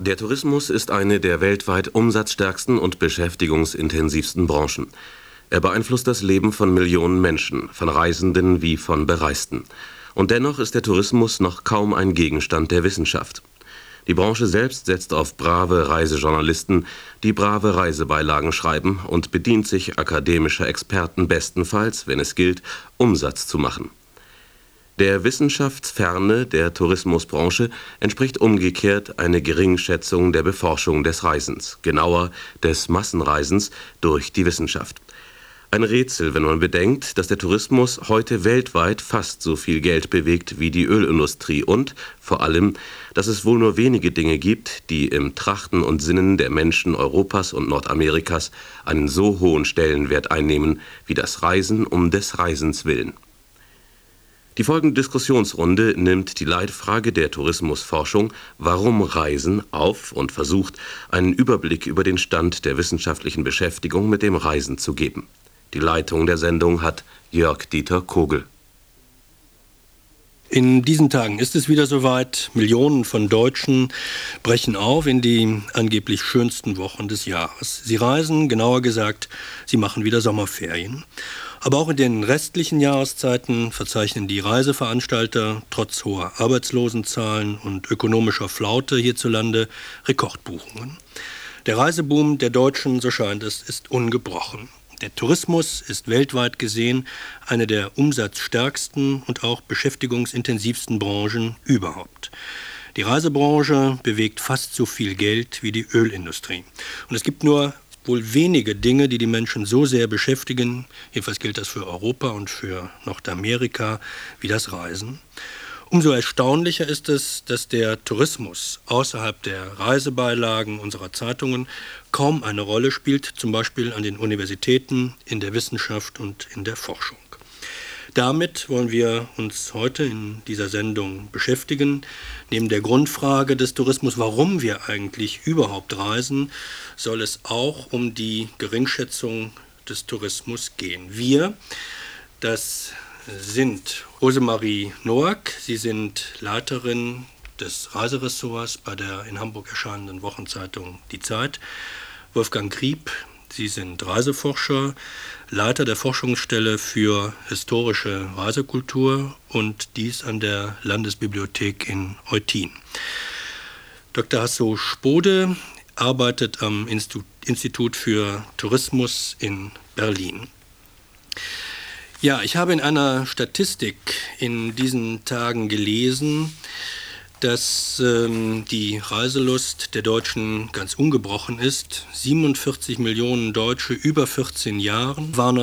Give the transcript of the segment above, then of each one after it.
Der Tourismus ist eine der weltweit umsatzstärksten und beschäftigungsintensivsten Branchen. Er beeinflusst das Leben von Millionen Menschen, von Reisenden wie von Bereisten. Und dennoch ist der Tourismus noch kaum ein Gegenstand der Wissenschaft. Die Branche selbst setzt auf brave Reisejournalisten, die brave Reisebeilagen schreiben, und bedient sich akademischer Experten bestenfalls, wenn es gilt, Umsatz zu machen. Der Wissenschaftsferne der Tourismusbranche entspricht umgekehrt eine Geringschätzung der Beforschung des Reisens, genauer des Massenreisens durch die Wissenschaft. Ein Rätsel, wenn man bedenkt, dass der Tourismus heute weltweit fast so viel Geld bewegt wie die Ölindustrie und, vor allem, dass es wohl nur wenige Dinge gibt, die im Trachten und Sinnen der Menschen Europas und Nordamerikas einen so hohen Stellenwert einnehmen wie das Reisen um des Reisens willen. Die folgende Diskussionsrunde nimmt die Leitfrage der Tourismusforschung „Warum Reisen?" auf und versucht, einen Überblick über den Stand der wissenschaftlichen Beschäftigung mit dem Reisen zu geben. Die Leitung der Sendung hat Jörg-Dieter Kogel. In diesen Tagen ist es wieder soweit. Millionen von Deutschen brechen auf in die angeblich schönsten Wochen des Jahres. Sie reisen, genauer gesagt, sie machen wieder Sommerferien. Aber auch in den restlichen Jahreszeiten verzeichnen die Reiseveranstalter trotz hoher Arbeitslosenzahlen und ökonomischer Flaute hierzulande Rekordbuchungen. Der Reiseboom der Deutschen, so scheint es, ist ungebrochen. Der Tourismus ist weltweit gesehen eine der umsatzstärksten und auch beschäftigungsintensivsten Branchen überhaupt. Die Reisebranche bewegt fast so viel Geld wie die Ölindustrie. Und es gibt nur wohl wenige Dinge, die die Menschen so sehr beschäftigen, jedenfalls gilt das für Europa und für Nordamerika, wie das Reisen. Umso erstaunlicher ist es, dass der Tourismus außerhalb der Reisebeilagen unserer Zeitungen kaum eine Rolle spielt, zum Beispiel an den Universitäten, in der Wissenschaft und in der Forschung. Damit wollen wir uns heute in dieser Sendung beschäftigen. Neben der Grundfrage des Tourismus, warum wir eigentlich überhaupt reisen, soll es auch um die Geringschätzung des Tourismus gehen. Wir, das sind Rosemarie Noack, Sie sind Leiterin des Reiseressorts bei der in Hamburg erscheinenden Wochenzeitung Die Zeit. Wolfgang Grieb, Sie sind Reiseforscher, Leiter der Forschungsstelle für historische Reisekultur und dies an der Landesbibliothek in Eutin. Dr. Hasso Spode arbeitet am Institut für Tourismus in Berlin. Ja, ich habe in einer Statistik in diesen Tagen gelesen, dass die Reiselust der Deutschen ganz ungebrochen ist. 47 Millionen Deutsche über 14 Jahren waren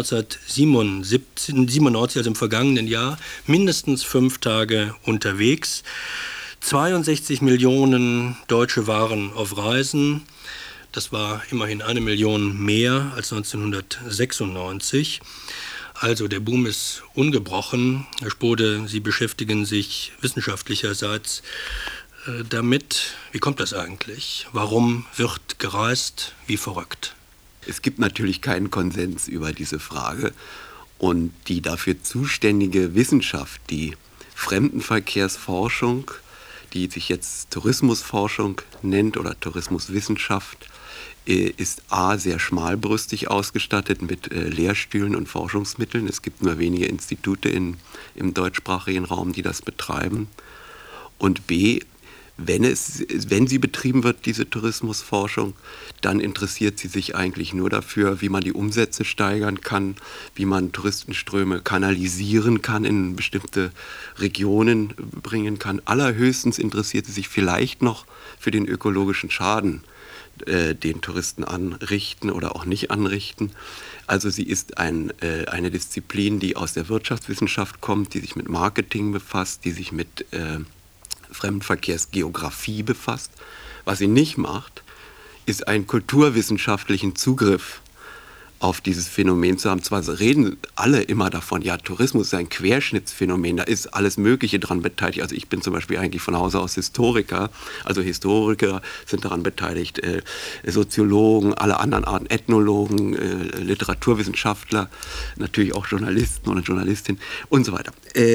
1997, also im vergangenen Jahr, mindestens 5 Tage unterwegs. 62 Millionen Deutsche waren auf Reisen. Das war immerhin 1 Million mehr als 1996. Also der Boom ist ungebrochen. Herr Spode, Sie beschäftigen sich wissenschaftlicherseits damit. Wie kommt das eigentlich? Warum wird gereist wie verrückt? Es gibt natürlich keinen Konsens über diese Frage. Und die dafür zuständige Wissenschaft, die Fremdenverkehrsforschung, die sich jetzt Tourismusforschung nennt oder Tourismuswissenschaft, ist a. sehr schmalbrüstig ausgestattet mit Lehrstühlen und Forschungsmitteln. Es gibt nur wenige Institute im deutschsprachigen Raum, die das betreiben. Und b. wenn sie betrieben wird, diese Tourismusforschung, dann interessiert sie sich eigentlich nur dafür, wie man die Umsätze steigern kann, wie man Touristenströme kanalisieren kann, in bestimmte Regionen bringen kann. Allerhöchstens interessiert sie sich vielleicht noch für den ökologischen Schaden, den Touristen anrichten oder auch nicht anrichten. Also sie ist eine Disziplin, die aus der Wirtschaftswissenschaft kommt, die sich mit Marketing befasst, die sich mit Fremdenverkehrsgeografie befasst. Was sie nicht macht, ist einen kulturwissenschaftlichen Zugriff auf dieses Phänomen zu haben. Zwar reden alle immer davon, ja, Tourismus ist ein Querschnittsphänomen, da ist alles Mögliche dran beteiligt. Also ich bin zum Beispiel eigentlich von Hause aus Historiker, also Historiker sind daran beteiligt, Soziologen, alle anderen Arten, Ethnologen, Literaturwissenschaftler, natürlich auch Journalisten oder Journalistinnen und so weiter.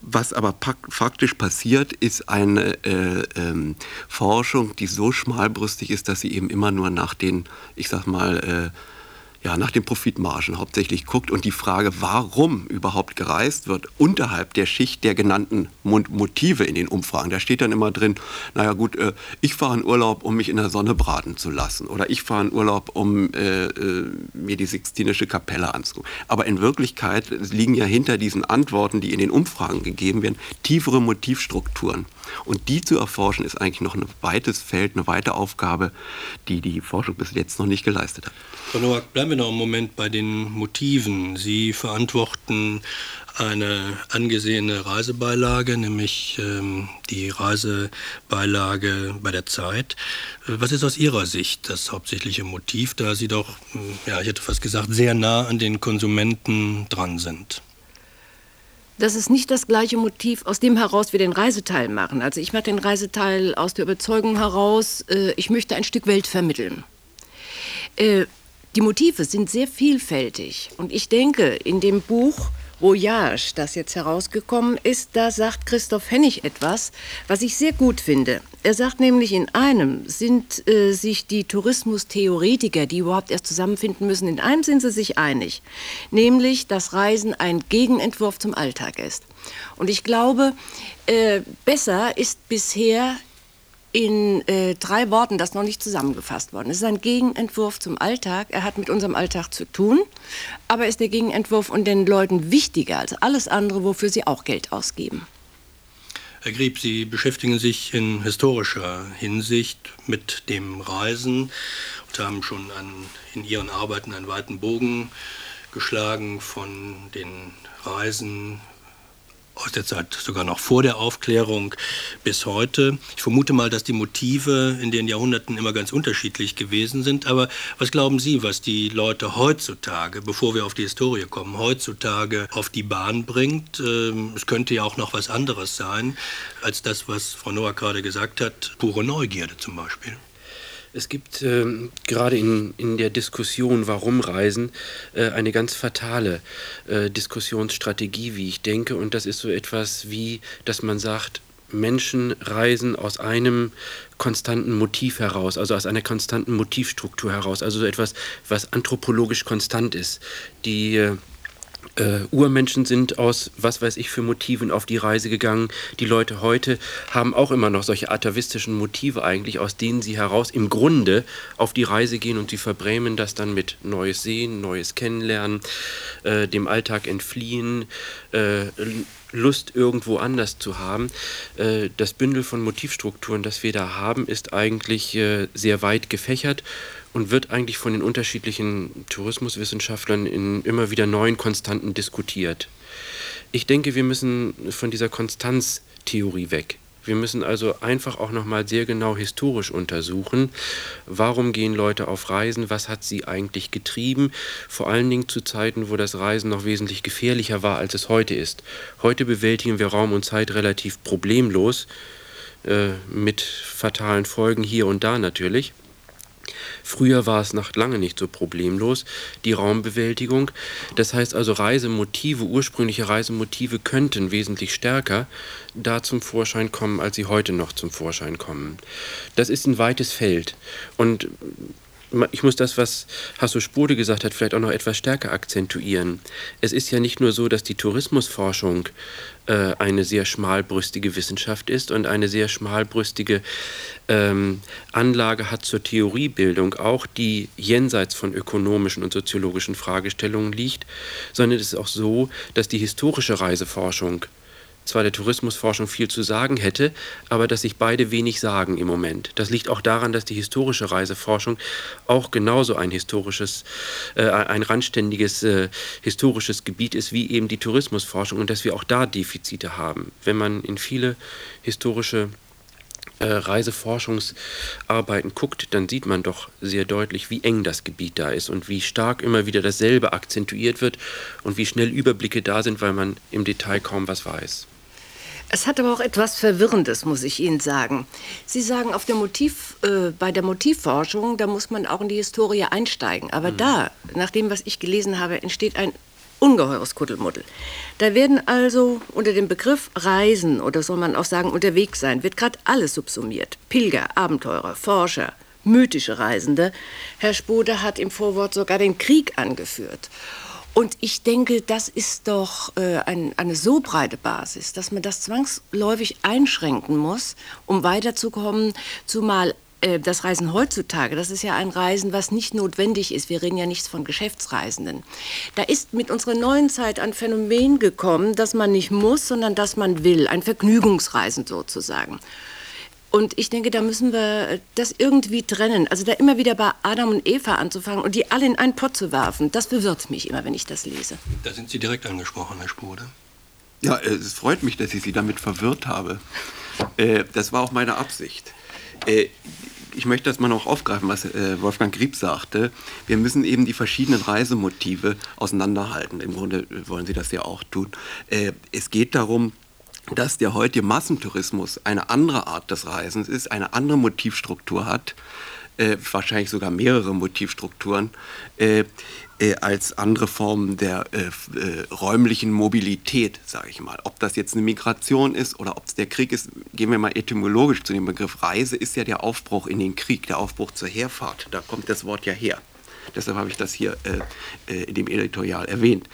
Was aber faktisch passiert, ist eine Forschung, die so schmalbrüstig ist, dass sie eben immer nur nach den, ich sag mal, nach den Profitmargen hauptsächlich guckt und die Frage, warum überhaupt gereist wird, unterhalb der Schicht der genannten Motive in den Umfragen. Da steht dann immer drin, naja gut, ich fahre in Urlaub, um mich in der Sonne braten zu lassen, oder ich fahre in Urlaub, um mir die Sixtinische Kapelle anzugucken. Aber in Wirklichkeit liegen ja hinter diesen Antworten, die in den Umfragen gegeben werden, tiefere Motivstrukturen. Und die zu erforschen, ist eigentlich noch ein weites Feld, eine weite Aufgabe, die die Forschung bis jetzt noch nicht geleistet hat. Frau Nowak, bleiben wir noch einen Moment bei den Motiven. Sie verantworten eine angesehene Reisebeilage, nämlich die Reisebeilage bei der Zeit. Was ist aus Ihrer Sicht das hauptsächliche Motiv, da Sie doch, ich hätte fast gesagt, sehr nah an den Konsumenten dran sind? Das ist nicht das gleiche Motiv, aus dem heraus wir den Reiseteil machen. Also ich mache den Reiseteil aus der Überzeugung heraus, ich möchte ein Stück Welt vermitteln. Die Motive sind sehr vielfältig. Und ich denke, in dem Buch Voyage, das jetzt herausgekommen ist, da sagt Christoph Hennig etwas, was ich sehr gut finde. Er sagt nämlich, in einem sind sich die Tourismustheoretiker, die überhaupt erst zusammenfinden müssen, in einem sind sie sich einig, nämlich, dass Reisen ein Gegenentwurf zum Alltag ist. Und ich glaube, besser ist bisher in 3 Worten das noch nicht zusammengefasst worden. Es ist ein Gegenentwurf zum Alltag. Er hat mit unserem Alltag zu tun, aber ist der Gegenentwurf und den Leuten wichtiger als alles andere, wofür sie auch Geld ausgeben. Herr Grieb, Sie beschäftigen sich in historischer Hinsicht mit dem Reisen und haben schon in Ihren Arbeiten einen weiten Bogen geschlagen von den Reisen aus der Zeit sogar noch vor der Aufklärung bis heute. Ich vermute mal, dass die Motive in den Jahrhunderten immer ganz unterschiedlich gewesen sind. Aber was glauben Sie, was die Leute heutzutage, bevor wir auf die Historie kommen, heutzutage auf die Bahn bringt? Es könnte ja auch noch was anderes sein, als das, was Frau Nowak gerade gesagt hat, pure Neugierde zum Beispiel. Es gibt gerade in der Diskussion, warum Reisen, eine ganz fatale Diskussionsstrategie, wie ich denke. Und das ist so etwas wie, dass man sagt, Menschen reisen aus einem konstanten Motiv heraus, also aus einer konstanten Motivstruktur heraus. Also so etwas, was anthropologisch konstant ist. Die Urmenschen sind aus, was weiß ich, für Motiven auf die Reise gegangen. Die Leute heute haben auch immer noch solche atavistischen Motive eigentlich, aus denen sie heraus im Grunde auf die Reise gehen und sie verbrämen das dann mit Neues sehen, Neues kennenlernen, dem Alltag entfliehen, Lust irgendwo anders zu haben. Das Bündel von Motivstrukturen, das wir da haben, ist eigentlich sehr weit gefächert und wird eigentlich von den unterschiedlichen Tourismuswissenschaftlern in immer wieder neuen Konstanten diskutiert. Ich denke, wir müssen von dieser Konstanztheorie weg. Wir müssen also einfach auch nochmal sehr genau historisch untersuchen, warum gehen Leute auf Reisen, was hat sie eigentlich getrieben, vor allen Dingen zu Zeiten, wo das Reisen noch wesentlich gefährlicher war, als es heute ist. Heute bewältigen wir Raum und Zeit relativ problemlos, mit fatalen Folgen hier und da natürlich. Früher war es noch lange nicht so problemlos, die Raumbewältigung. Das heißt also, Reisemotive, ursprüngliche Reisemotive könnten wesentlich stärker da zum Vorschein kommen, als sie heute noch zum Vorschein kommen. Das ist ein weites Feld. Und ich muss das, was Hasso Spode gesagt hat, vielleicht auch noch etwas stärker akzentuieren. Es ist ja nicht nur so, dass die Tourismusforschung eine sehr schmalbrüstige Wissenschaft ist und eine sehr schmalbrüstige Anlage hat zur Theoriebildung, auch die jenseits von ökonomischen und soziologischen Fragestellungen liegt, sondern es ist auch so, dass die historische Reiseforschung zwar der Tourismusforschung viel zu sagen hätte, aber dass sich beide wenig sagen im Moment. Das liegt auch daran, dass die historische Reiseforschung auch genauso ein randständiges historisches Gebiet ist wie eben die Tourismusforschung und dass wir auch da Defizite haben. Wenn man in viele historische Reiseforschungsarbeiten guckt, dann sieht man doch sehr deutlich, wie eng das Gebiet da ist und wie stark immer wieder dasselbe akzentuiert wird und wie schnell Überblicke da sind, weil man im Detail kaum was weiß. Es hat aber auch etwas Verwirrendes, muss ich Ihnen sagen. Sie sagen, bei der Motivforschung, da muss man auch in die Historie einsteigen. Aber da, nach dem, was ich gelesen habe, entsteht ein Ungeheures Kuddelmuddel. Da werden also unter dem Begriff Reisen, oder soll man auch sagen unterwegs sein, wird gerade alles subsumiert. Pilger, Abenteurer, Forscher, mythische Reisende. Herr Spode hat im Vorwort sogar den Krieg angeführt. Und ich denke, das ist doch eine so breite Basis, dass man das zwangsläufig einschränken muss, um weiterzukommen, zumal das Reisen heutzutage, das ist ja ein Reisen, was nicht notwendig ist. Wir reden ja nicht von Geschäftsreisenden. Da ist mit unserer neuen Zeit ein Phänomen gekommen, dass man nicht muss, sondern dass man will. Ein Vergnügungsreisen sozusagen. Und ich denke, da müssen wir das irgendwie trennen. Also da immer wieder bei Adam und Eva anzufangen und die alle in einen Pott zu werfen, das verwirrt mich immer, wenn ich das lese. Da sind Sie direkt angesprochen, Herr Spode. Ja, es freut mich, dass ich Sie damit verwirrt habe. Das war auch meine Absicht. Ich möchte das mal noch aufgreifen, was Wolfgang Grieb sagte. Wir müssen eben die verschiedenen Reisemotive auseinanderhalten. Im Grunde wollen Sie das ja auch tun. Es geht darum, dass der heutige Massentourismus eine andere Art des Reisens ist, eine andere Motivstruktur hat, wahrscheinlich sogar mehrere Motivstrukturen, als andere Formen der räumlichen Mobilität, sage ich mal. Ob das jetzt eine Migration ist oder ob es der Krieg ist, gehen wir mal etymologisch zu dem Begriff. Reise ist ja der Aufbruch in den Krieg, der Aufbruch zur Heerfahrt. Da kommt das Wort ja her. Deshalb habe ich das hier in dem Editorial erwähnt.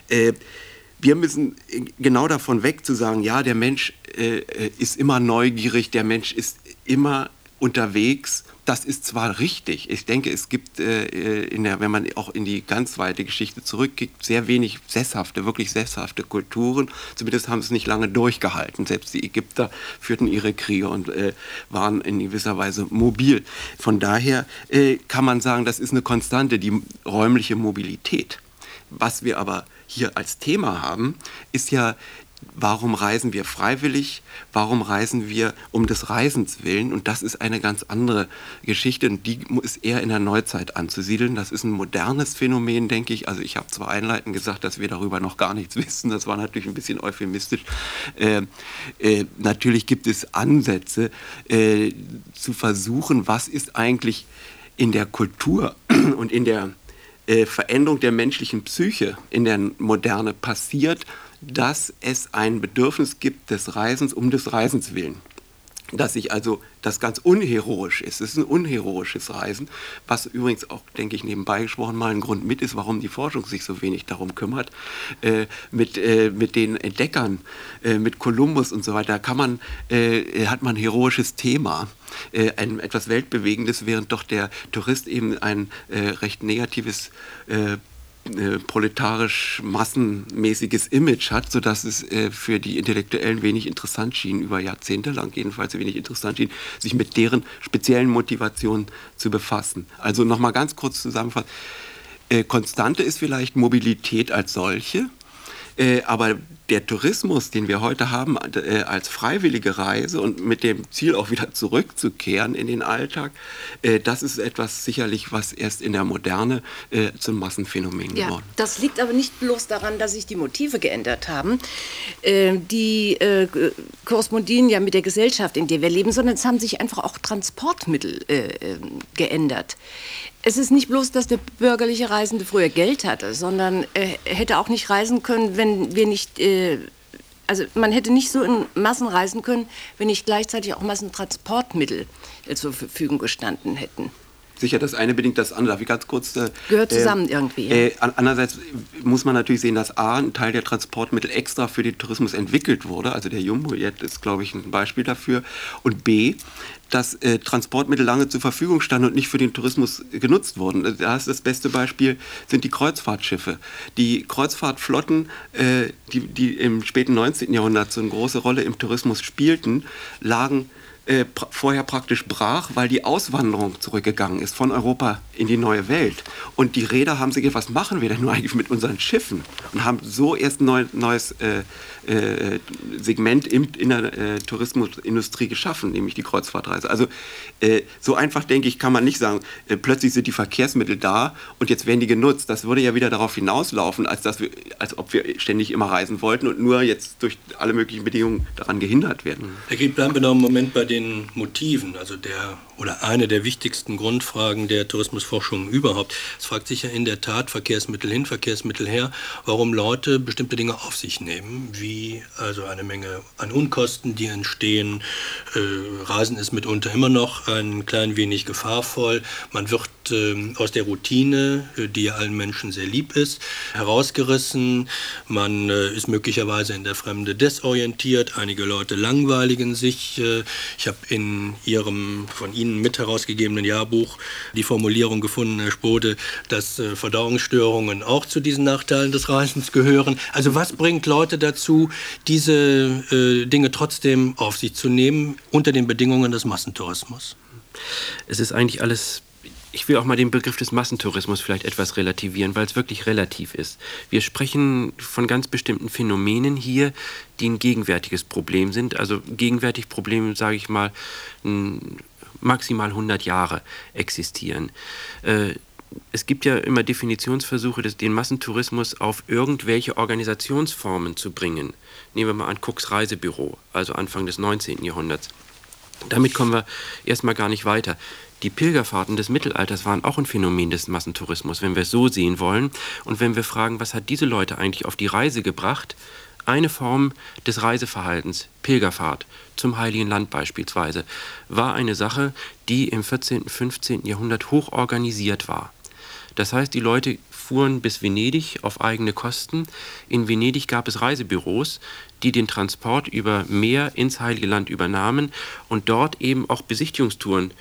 Wir müssen genau davon weg zu sagen, ja, der Mensch ist immer neugierig, der Mensch ist immer unterwegs. Das ist zwar richtig. Ich denke, es gibt, wenn man auch in die ganz weite Geschichte zurückgeht, sehr wenig wirklich sesshafte Kulturen. Zumindest haben es nicht lange durchgehalten. Selbst die Ägypter führten ihre Kriege und waren in gewisser Weise mobil. Von daher kann man sagen, das ist eine Konstante, die räumliche Mobilität. Was wir aber hier als Thema haben, ist ja, warum reisen wir freiwillig? Warum reisen wir um des Reisens willen? Und das ist eine ganz andere Geschichte und die ist eher in der Neuzeit anzusiedeln. Das ist ein modernes Phänomen, denke ich. Also ich habe zwar einleitend gesagt, dass wir darüber noch gar nichts wissen. Das war natürlich ein bisschen euphemistisch. Natürlich gibt es Ansätze zu versuchen, was ist eigentlich in der Kultur und in der Veränderung der menschlichen Psyche in der Moderne passiert, dass es ein Bedürfnis gibt des Reisens um des Reisens willen. Dass sich also das ganz unheroisch ist. Es ist ein unheroisches Reisen, was übrigens auch, denke ich, nebenbei gesprochen mal ein Grund mit ist, warum die Forschung sich so wenig darum kümmert. Mit den Entdeckern, mit Kolumbus und so weiter, hat man ein heroisches Thema. Etwas Weltbewegendes, während doch der Tourist eben ein recht negatives proletarisch massenmäßiges Image hat, sodass es für die Intellektuellen wenig interessant schien, über Jahrzehnte lang jedenfalls wenig interessant schien, sich mit deren speziellen Motivationen zu befassen. Also nochmal ganz kurz zusammenfassen. Konstante ist vielleicht Mobilität als solche, aber der Tourismus, den wir heute haben, als freiwillige Reise und mit dem Ziel auch wieder zurückzukehren in den Alltag, das ist etwas sicherlich, was erst in der Moderne zum Massenphänomen geworden ist. Das liegt aber nicht bloß daran, dass sich die Motive geändert haben. Die korrespondieren ja mit der Gesellschaft, in der wir leben, sondern es haben sich einfach auch Transportmittel geändert. Es ist nicht bloß, dass der bürgerliche Reisende früher Geld hatte, sondern er hätte auch nicht reisen können, wenn wir nicht, also man hätte nicht so in Massen reisen können, wenn nicht gleichzeitig auch Massentransportmittel zur Verfügung gestanden hätten. Sicher, das eine bedingt das andere. Darf ich ganz kurz... Gehört zusammen irgendwie. Andererseits muss man natürlich sehen, dass A, ein Teil der Transportmittel extra für den Tourismus entwickelt wurde. Also der Jumbo-Jet ist, glaube ich, ein Beispiel dafür. Und B, dass Transportmittel lange zur Verfügung standen und nicht für den Tourismus genutzt wurden. Da ist das beste Beispiel, sind die Kreuzfahrtschiffe. Die Kreuzfahrtflotten, die im späten 19. Jahrhundert so eine große Rolle im Tourismus spielten, lagen vorher praktisch brach, weil die Auswanderung zurückgegangen ist von Europa in die neue Welt. Und die Reeder haben sich gedacht, was machen wir denn nur eigentlich mit unseren Schiffen? Und haben so erst ein neues Segment in der Tourismusindustrie geschaffen, nämlich die Kreuzfahrtreise. Also so einfach, denke ich, kann man nicht sagen, plötzlich sind die Verkehrsmittel da und jetzt werden die genutzt. Das würde ja wieder darauf hinauslaufen, als ob wir ständig immer reisen wollten und nur jetzt durch alle möglichen Bedingungen daran gehindert werden. Herr Grieb, bleiben wir noch einen Moment bei den Motiven, also der oder eine der wichtigsten Grundfragen der Tourismusforschung überhaupt. Es fragt sich ja in der Tat, Verkehrsmittel hin, Verkehrsmittel her, warum Leute bestimmte Dinge auf sich nehmen, wie also eine Menge an Unkosten, die entstehen. Reisen ist mitunter immer noch ein klein wenig gefahrvoll. Man wird aus der Routine, die ja allen Menschen sehr lieb ist, herausgerissen. Man ist möglicherweise in der Fremde desorientiert. Einige Leute langweiligen sich. Ich habe in Ihrem von Ihnen mit herausgegebenen Jahrbuch die Formulierung gefunden, Herr Spode, dass Verdauungsstörungen auch zu diesen Nachteilen des Reisens gehören. Also was bringt Leute dazu, diese Dinge trotzdem auf sich zu nehmen unter den Bedingungen des Massentourismus? Es ist eigentlich alles. Ich will auch mal den Begriff des Massentourismus vielleicht etwas relativieren, weil es wirklich relativ ist. Wir sprechen von ganz bestimmten Phänomenen hier, die ein gegenwärtiges Problem sind. Also gegenwärtig Probleme, sage ich mal, maximal 100 Jahre existieren. Es gibt ja immer Definitionsversuche, den Massentourismus auf irgendwelche Organisationsformen zu bringen. Nehmen wir mal an Cooks Reisebüro, also Anfang des 19. Jahrhunderts. Damit kommen wir erstmal gar nicht weiter. Die Pilgerfahrten des Mittelalters waren auch ein Phänomen des Massentourismus, wenn wir es so sehen wollen. Und wenn wir fragen, was hat diese Leute eigentlich auf die Reise gebracht? Eine Form des Reiseverhaltens, Pilgerfahrt zum Heiligen Land beispielsweise, war eine Sache, die im 14., 15. Jahrhundert hoch organisiert war. Das heißt, die Leute fuhren bis Venedig auf eigene Kosten. In Venedig gab es Reisebüros, die den Transport über Meer ins Heilige Land übernahmen und dort eben auch Besichtigungstouren,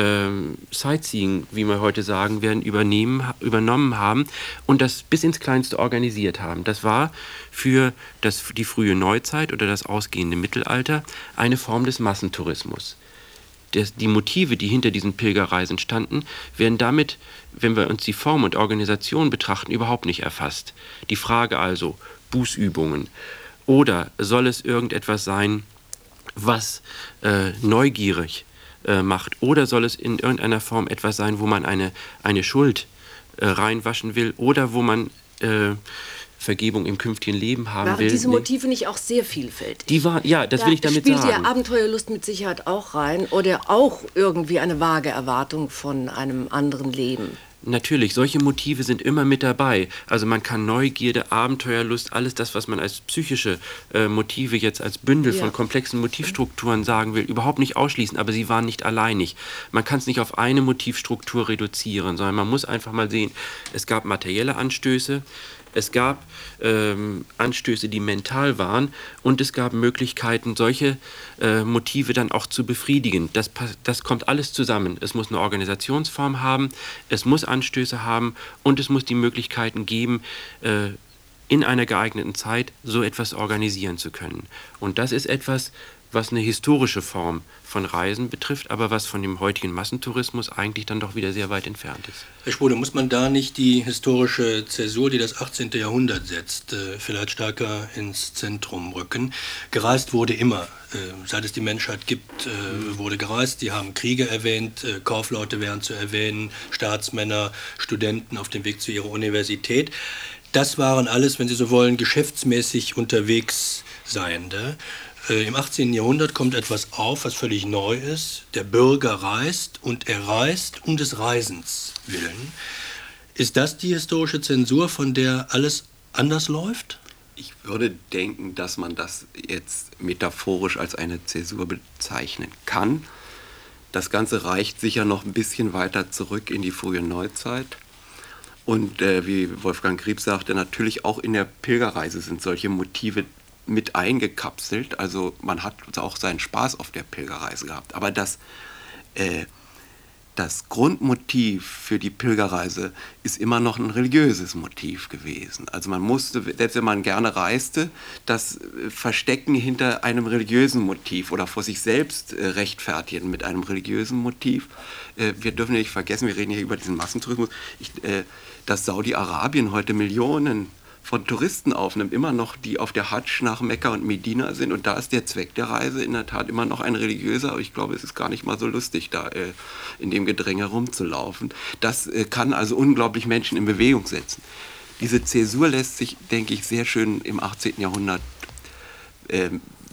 Sightseeing, wie wir heute sagen werden, übernommen haben und das bis ins Kleinste organisiert haben. Das war für die frühe Neuzeit oder das ausgehende Mittelalter eine Form des Massentourismus. Die Motive, die hinter diesen Pilgerreisen standen, werden damit, wenn wir uns die Form und Organisation betrachten, überhaupt nicht erfasst. Die Frage also, Bußübungen. Oder soll es irgendetwas sein, was neugierig macht? Oder soll es in irgendeiner Form etwas sein, wo man eine Schuld reinwaschen will? Oder wo man Vergebung im künftigen Leben haben will? Waren diese Motive nicht auch sehr vielfältig? Das will ich damit sagen. Da spielt ja Abenteuerlust mit Sicherheit auch rein oder auch irgendwie eine vage Erwartung von einem anderen Leben. Natürlich, solche Motive sind immer mit dabei. Also man kann Neugierde, Abenteuerlust, alles das, was man als psychische Motive jetzt als Bündel von komplexen Motivstrukturen sagen will, überhaupt nicht ausschließen, aber sie waren nicht alleinig. Man kann es nicht auf eine Motivstruktur reduzieren, sondern man muss einfach mal sehen, es gab materielle Anstöße, es gab Anstöße, die mental waren und es gab Möglichkeiten, solche Motive dann auch zu befriedigen. Das kommt alles zusammen. Es muss eine Organisationsform haben, es muss Anstöße haben und es muss die Möglichkeiten geben, in einer geeigneten Zeit so etwas organisieren zu können. Und das ist etwas, was eine historische Form von Reisen betrifft, aber was von dem heutigen Massentourismus eigentlich dann doch wieder sehr weit entfernt ist. Herr Spode, muss man da nicht die historische Zäsur, die das 18. Jahrhundert setzt, vielleicht stärker ins Zentrum rücken? Gereist wurde immer. Seit es die Menschheit gibt, wurde gereist. Sie haben Kriege erwähnt, Kaufleute wären zu erwähnen, Staatsmänner, Studenten auf dem Weg zu ihrer Universität. Das waren alles, wenn Sie so wollen, geschäftsmäßig unterwegs Seiende. Im 18. Jahrhundert kommt etwas auf, was völlig neu ist. Der Bürger reist und er reist um des Reisens willen. Ist das die historische Zensur, von der alles anders läuft? Ich würde denken, dass man das jetzt metaphorisch als eine Zäsur bezeichnen kann. Das Ganze reicht sicher noch ein bisschen weiter zurück in die frühe Neuzeit. Und wie Wolfgang Grieb sagte, natürlich auch in der Pilgerreise sind solche Motive mit eingekapselt. Also man hat auch seinen Spaß auf der Pilgerreise gehabt. Aber das Grundmotiv für die Pilgerreise ist immer noch ein religiöses Motiv gewesen. Also man musste, selbst wenn man gerne reiste, das verstecken hinter einem religiösen Motiv oder vor sich selbst rechtfertigen mit einem religiösen Motiv. Wir dürfen ja nicht vergessen, wir reden hier über diesen Massentourismus, dass Saudi-Arabien heute Millionen von Touristen aufnimmt, immer noch die auf der Hadsch nach Mekka und Medina sind. Und da ist der Zweck der Reise in der Tat immer noch ein religiöser. Aber ich glaube, es ist gar nicht mal so lustig, da in dem Gedränge rumzulaufen. Das kann also unglaublich Menschen in Bewegung setzen. Diese Zäsur lässt sich, denke ich, sehr schön im 18. Jahrhundert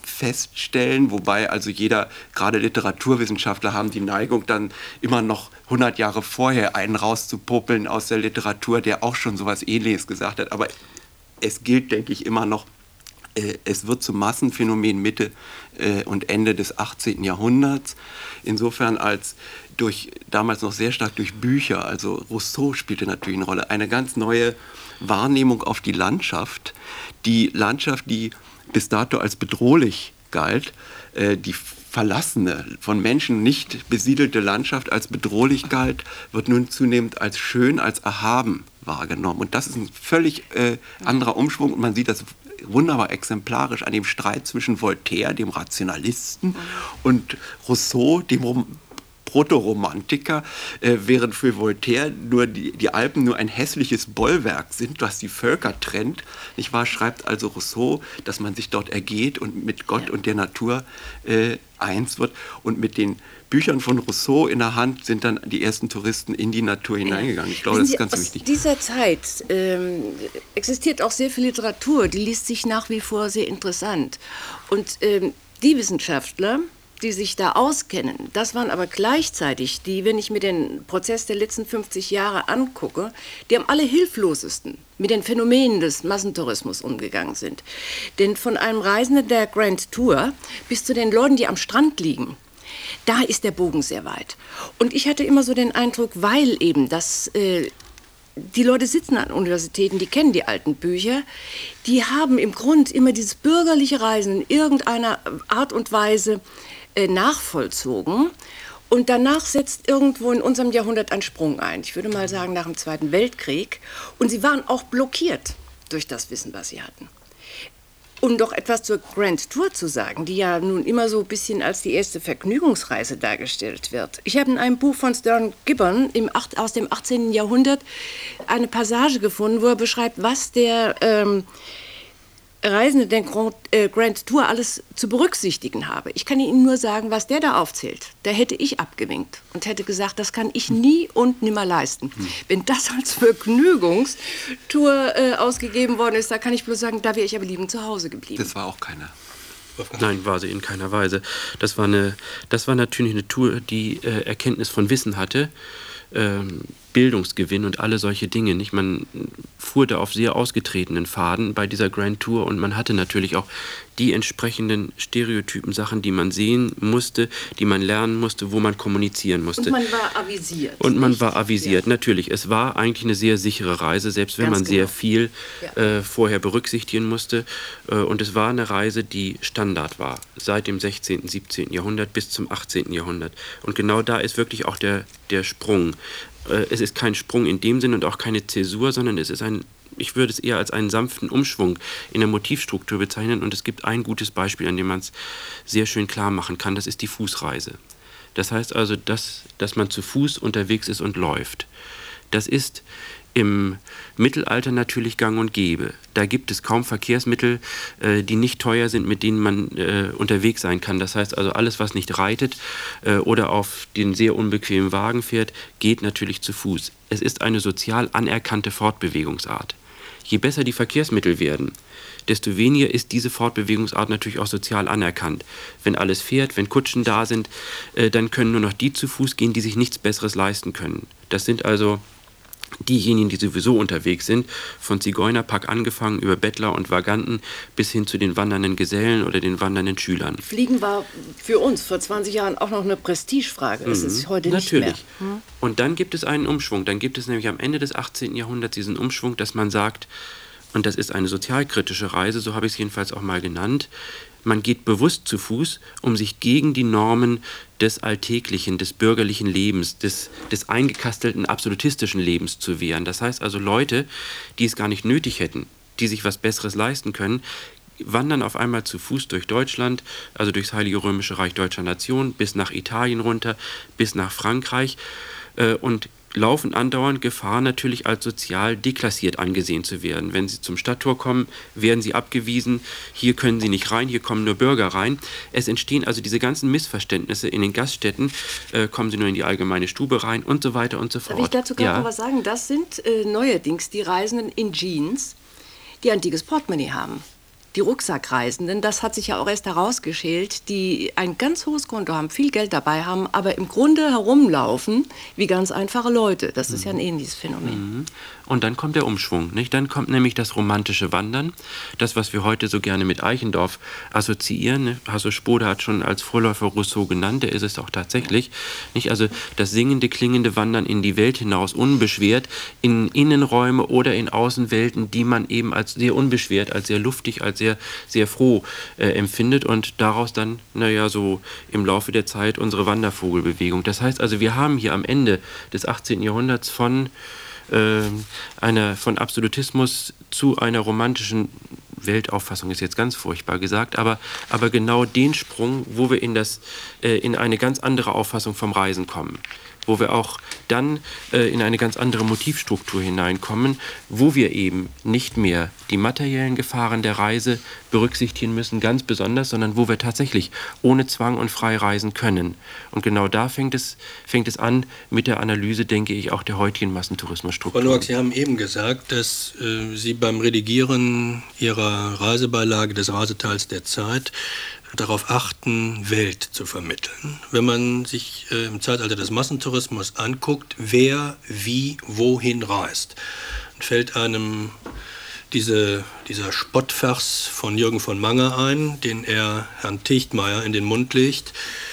feststellen, wobei also gerade Literaturwissenschaftler haben die Neigung, dann immer noch 100 Jahre vorher einen rauszupopeln aus der Literatur, der auch schon sowas Ähnliches gesagt hat. Aber es gilt, denke ich, immer noch, es wird zum Massenphänomen Mitte und Ende des 18. Jahrhunderts. Insofern als damals noch sehr stark durch Bücher, also Rousseau spielte natürlich eine Rolle, eine ganz neue Wahrnehmung auf die Landschaft, die bis dato als bedrohlich galt, die verlassene, von Menschen nicht besiedelte Landschaft als bedrohlich galt, wird nun zunehmend als schön, als erhaben wahrgenommen. Und das ist ein völlig anderer Umschwung. Und man sieht das wunderbar exemplarisch an dem Streit zwischen Voltaire, dem Rationalisten, und Rousseau, dem Protoromantiker, während für Voltaire die Alpen nur ein hässliches Bollwerk sind, was die Völker trennt. Nicht wahr? Schreibt also Rousseau, dass man sich dort ergeht und mit Gott und der Natur eins wird. Und mit den Büchern von Rousseau in der Hand sind dann die ersten Touristen in die Natur hineingegangen. Ich glaube, das ist ganz wichtig. Aus dieser Zeit existiert auch sehr viel Literatur, die liest sich nach wie vor sehr interessant. Und die Wissenschaftler, die sich da auskennen, das waren aber gleichzeitig die, wenn ich mir den Prozess der letzten 50 Jahre angucke, die am allerhilflosesten mit den Phänomenen des Massentourismus umgegangen sind. Denn von einem Reisenden der Grand Tour bis zu den Leuten, die am Strand liegen, da ist der Bogen sehr weit. Und ich hatte immer so den Eindruck, weil eben die Leute sitzen an Universitäten, die kennen die alten Bücher, die haben im Grund immer dieses bürgerliche Reisen in irgendeiner Art und Weise nachvollzogen. Und danach setzt irgendwo in unserem Jahrhundert ein Sprung ein. Ich würde mal sagen, nach dem Zweiten Weltkrieg. Und sie waren auch blockiert durch das Wissen, was sie hatten. Um doch etwas zur Grand Tour zu sagen, die ja nun immer so ein bisschen als die erste Vergnügungsreise dargestellt wird. Ich habe in einem Buch von Stern Gibbon aus dem 18. Jahrhundert eine Passage gefunden, wo er beschreibt, was der Reisende der Grand Tour alles zu berücksichtigen habe. Ich kann Ihnen nur sagen, was der da aufzählt. Da hätte ich abgewinkt und hätte gesagt, das kann ich nie und nimmer leisten. Wenn das als Vergnügungstour ausgegeben worden ist, da kann ich bloß sagen, da wäre ich aber liebend zu Hause geblieben. Das war auch keiner. Nein, war sie in keiner Weise. Das war natürlich eine Tour, die Erkenntnis von Wissen hatte, Bildungsgewinn und alle solche Dinge. Nicht? Man fuhr da auf sehr ausgetretenen Pfaden bei dieser Grand Tour und man hatte natürlich auch die entsprechenden Stereotypen, Sachen, die man sehen musste, die man lernen musste, wo man kommunizieren musste. Und man war avisiert. Und man war avisiert, natürlich. Es war eigentlich eine sehr sichere Reise, selbst wenn man sehr viel vorher berücksichtigen musste. Und es war eine Reise, die Standard war, seit dem 16., 17. Jahrhundert bis zum 18. Jahrhundert. Und genau da ist wirklich auch der Sprung. Es ist kein Sprung in dem Sinn und auch keine Zäsur, sondern es ist ich würde es eher als einen sanften Umschwung in der Motivstruktur bezeichnen. Und es gibt ein gutes Beispiel, an dem man es sehr schön klar machen kann. Das ist die Fußreise. Das heißt also, dass man zu Fuß unterwegs ist und läuft. Das ist im Mittelalter natürlich gang und gäbe. Da gibt es kaum Verkehrsmittel, die nicht teuer sind, mit denen man unterwegs sein kann. Das heißt also, alles, was nicht reitet oder auf den sehr unbequemen Wagen fährt, geht natürlich zu Fuß. Es ist eine sozial anerkannte Fortbewegungsart. Je besser die Verkehrsmittel werden, desto weniger ist diese Fortbewegungsart natürlich auch sozial anerkannt. Wenn alles fährt, wenn Kutschen da sind, dann können nur noch die zu Fuß gehen, die sich nichts Besseres leisten können. Das sind also diejenigen, die sowieso unterwegs sind, von Zigeunerpack angefangen über Bettler und Vaganten bis hin zu den wandernden Gesellen oder den wandernden Schülern. Fliegen war für uns vor 20 Jahren auch noch eine Prestigefrage. Das ist heute nicht mehr. Natürlich. Und dann gibt es einen Umschwung. Dann gibt es nämlich am Ende des 18. Jahrhunderts diesen Umschwung, dass man sagt, und das ist eine sozialkritische Reise, so habe ich es jedenfalls auch mal genannt, man geht bewusst zu Fuß, um sich gegen die Normen des alltäglichen, des bürgerlichen Lebens, des eingekastelten absolutistischen Lebens zu wehren. Das heißt also, Leute, die es gar nicht nötig hätten, die sich was Besseres leisten können, wandern auf einmal zu Fuß durch Deutschland, also durchs Heilige Römische Reich Deutscher Nation, bis nach Italien runter, bis nach Frankreich und laufen andauernd Gefahr, natürlich als sozial deklassiert angesehen zu werden. Wenn sie zum Stadttor kommen, werden sie abgewiesen. Hier können sie nicht rein, hier kommen nur Bürger rein. Es entstehen also diese ganzen Missverständnisse in den Gaststätten. Kommen sie nur in die allgemeine Stube rein und so weiter und so fort. Darf ich dazu gerade noch was sagen? Das sind neuerdings die Reisenden in Jeans, die antikes Portemonnaie haben. die Rucksackreisenden, das hat sich ja auch erst herausgeschält, die ein ganz hohes Konto haben, viel Geld dabei haben, aber im Grunde herumlaufen wie ganz einfache Leute. Das ist ja ein ähnliches Phänomen. Und dann kommt der Umschwung, nicht? Dann kommt nämlich das romantische Wandern, das, was wir heute so gerne mit Eichendorff assoziieren. Ne? Hasso Spode hat schon als Vorläufer Rousseau genannt, der ist es auch tatsächlich. Nicht? Also das singende, klingende Wandern in die Welt hinaus, unbeschwert, in Innenräume oder in Außenwelten, die man eben als sehr unbeschwert, als sehr luftig, als sehr, sehr froh empfindet und daraus dann, so im Laufe der Zeit unsere Wandervogelbewegung. Das heißt also, wir haben hier am Ende des 18. Jahrhunderts von Absolutismus zu einer romantischen Weltauffassung, ist jetzt ganz furchtbar gesagt, aber genau den Sprung, wo wir in eine ganz andere Auffassung vom Reisen kommen, wo wir auch dann in eine ganz andere Motivstruktur hineinkommen, wo wir eben nicht mehr die materiellen Gefahren der Reise berücksichtigen müssen, ganz besonders, sondern wo wir tatsächlich ohne Zwang und frei reisen können. Und genau da fängt es an mit der Analyse, denke ich, auch der heutigen Massentourismusstruktur. Frau Noack, Sie haben eben gesagt, dass Sie beim Redigieren Ihrer Reisebeilage des Reiseteils der Zeit darauf achten, Welt zu vermitteln. Wenn man sich im Zeitalter des Massentourismus anguckt, wer wie wohin reist, dann fällt einem dieser Spottvers von Jürgen von Manger ein, den er Herrn Tichtmeier in den Mund legt.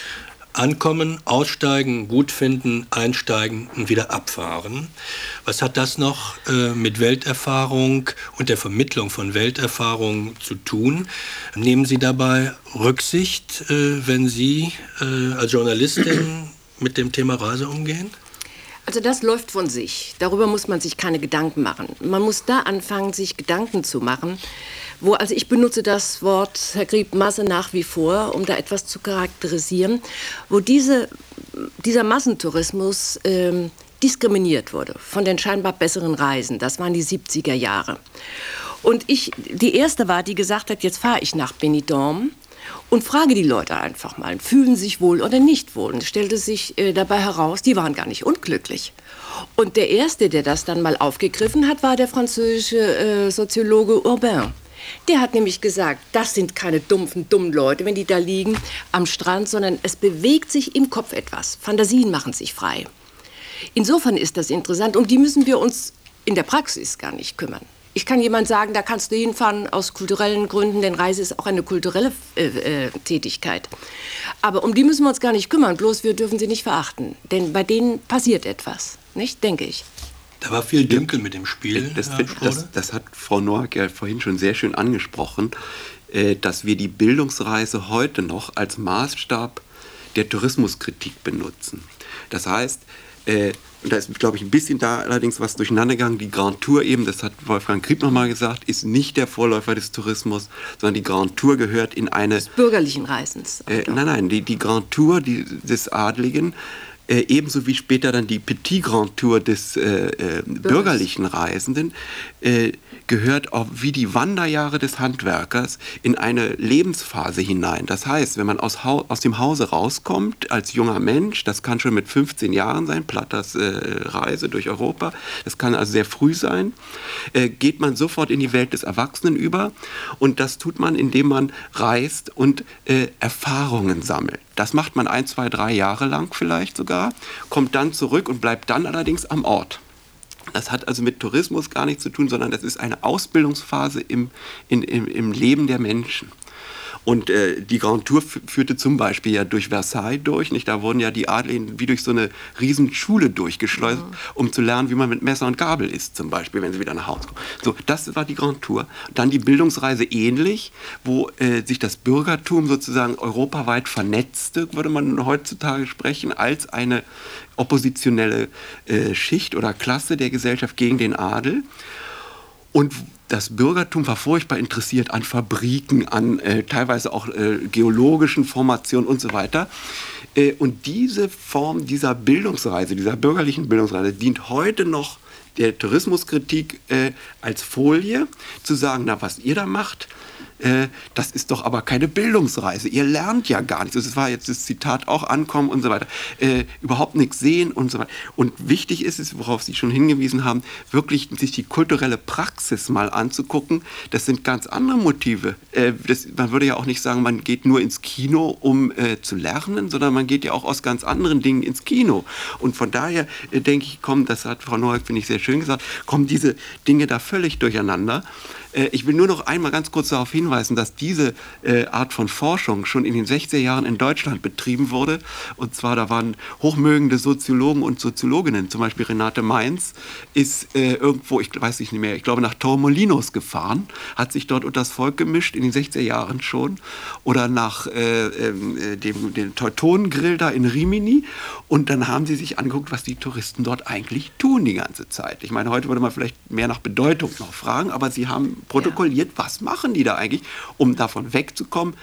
Ankommen, aussteigen, gut finden, einsteigen und wieder abfahren. Was hat das noch mit Welterfahrung und der Vermittlung von Welterfahrung zu tun? Nehmen Sie dabei Rücksicht, wenn Sie als Journalistin mit dem Thema Reise umgehen? Also das läuft von sich. Darüber muss man sich keine Gedanken machen. Man muss da anfangen, sich Gedanken zu machen, also ich benutze das Wort, Herr Grieb, Masse nach wie vor, um da etwas zu charakterisieren, wo dieser Massentourismus diskriminiert wurde von den scheinbar besseren Reisen. Das waren die 70er Jahre. Und die erste war, die gesagt hat, jetzt fahre ich nach Benidorm und frage die Leute einfach mal, fühlen sie sich wohl oder nicht wohl. Und es stellte sich dabei heraus, die waren gar nicht unglücklich. Und der Erste, der das dann mal aufgegriffen hat, war der französische Soziologe Urbain. Der hat nämlich gesagt, das sind keine dummen Leute, wenn die da liegen am Strand, sondern es bewegt sich im Kopf etwas. Fantasien machen sich frei. Insofern ist das interessant, um die müssen wir uns in der Praxis gar nicht kümmern. Ich kann jemand sagen, da kannst du hinfahren aus kulturellen Gründen, denn Reise ist auch eine kulturelle Tätigkeit. Aber um die müssen wir uns gar nicht kümmern, bloß wir dürfen sie nicht verachten. Denn bei denen passiert etwas, nicht, denke ich. Da war viel Dünkel mit dem Spiel. Das hat Frau Noack ja vorhin schon sehr schön angesprochen, dass wir die Bildungsreise heute noch als Maßstab der Tourismuskritik benutzen. Das heißt, und da ist, glaube ich, ein bisschen da allerdings was durcheinander gegangen. Die Grand Tour eben, das hat Wolfgang Grieb nochmal gesagt, ist nicht der Vorläufer des Tourismus, sondern die Grand Tour gehört in eine... Des bürgerlichen Reisens. Nein, die Grand Tour des Adligen, ebenso wie später dann die Petit Grand Tour des bürgerlichen Reisenden, gehört auch wie die Wanderjahre des Handwerkers in eine Lebensphase hinein. Das heißt, wenn man aus dem Hause rauskommt als junger Mensch, das kann schon mit 15 Jahren sein, Platters Reise durch Europa, das kann also sehr früh sein, geht man sofort in die Welt des Erwachsenen über und das tut man, indem man reist und Erfahrungen sammelt. Das macht man 1, 2, 3 Jahre lang vielleicht sogar, kommt dann zurück und bleibt dann allerdings am Ort. Das hat also mit Tourismus gar nichts zu tun, sondern das ist eine Ausbildungsphase im Leben der Menschen. Und die Grand Tour führte zum Beispiel ja durch Versailles durch. Nicht? Da wurden ja die Adligen wie durch so eine Riesenschule durchgeschleust, um zu lernen, wie man mit Messer und Gabel isst, zum Beispiel, wenn sie wieder nach Hause kommen. So, das war die Grand Tour. Dann die Bildungsreise ähnlich, wo sich das Bürgertum sozusagen europaweit vernetzte, würde man heutzutage sprechen, als eine oppositionelle Schicht oder Klasse der Gesellschaft gegen den Adel. Und das Bürgertum war furchtbar interessiert an Fabriken, an teilweise auch geologischen Formationen und so weiter. Und diese Form dieser Bildungsreise, dieser bürgerlichen Bildungsreise, dient heute noch der Tourismuskritik als Folie, zu sagen, na, was ihr da macht, das ist doch aber keine Bildungsreise, ihr lernt ja gar nichts. Das war jetzt das Zitat auch, ankommen und so weiter, überhaupt nichts sehen und so weiter. Und wichtig ist es, worauf Sie schon hingewiesen haben, wirklich sich die kulturelle Praxis mal anzugucken. Das sind ganz andere Motive. Man würde ja auch nicht sagen, man geht nur ins Kino, um zu lernen, sondern man geht ja auch aus ganz anderen Dingen ins Kino. Und von daher denke ich, das hat Frau Noack, finde ich, sehr schön gesagt, kommen diese Dinge da völlig durcheinander. Ich will nur noch einmal ganz kurz darauf hinweisen, dass diese Art von Forschung schon in den 60er Jahren in Deutschland betrieben wurde. Und zwar, da waren hochmögende Soziologen und Soziologinnen, zum Beispiel Renate Mainz, ist irgendwo, ich weiß nicht mehr, ich glaube nach Torremolinos gefahren, hat sich dort unter das Volk gemischt, in den 60er Jahren schon. Oder nach dem Teutonengrill da in Rimini. Und dann haben sie sich angeguckt, was die Touristen dort eigentlich tun die ganze Zeit. Ich meine, heute würde man vielleicht mehr nach Bedeutung noch fragen, aber sie haben protokolliert, was machen die da eigentlich, um davon wegzukommen,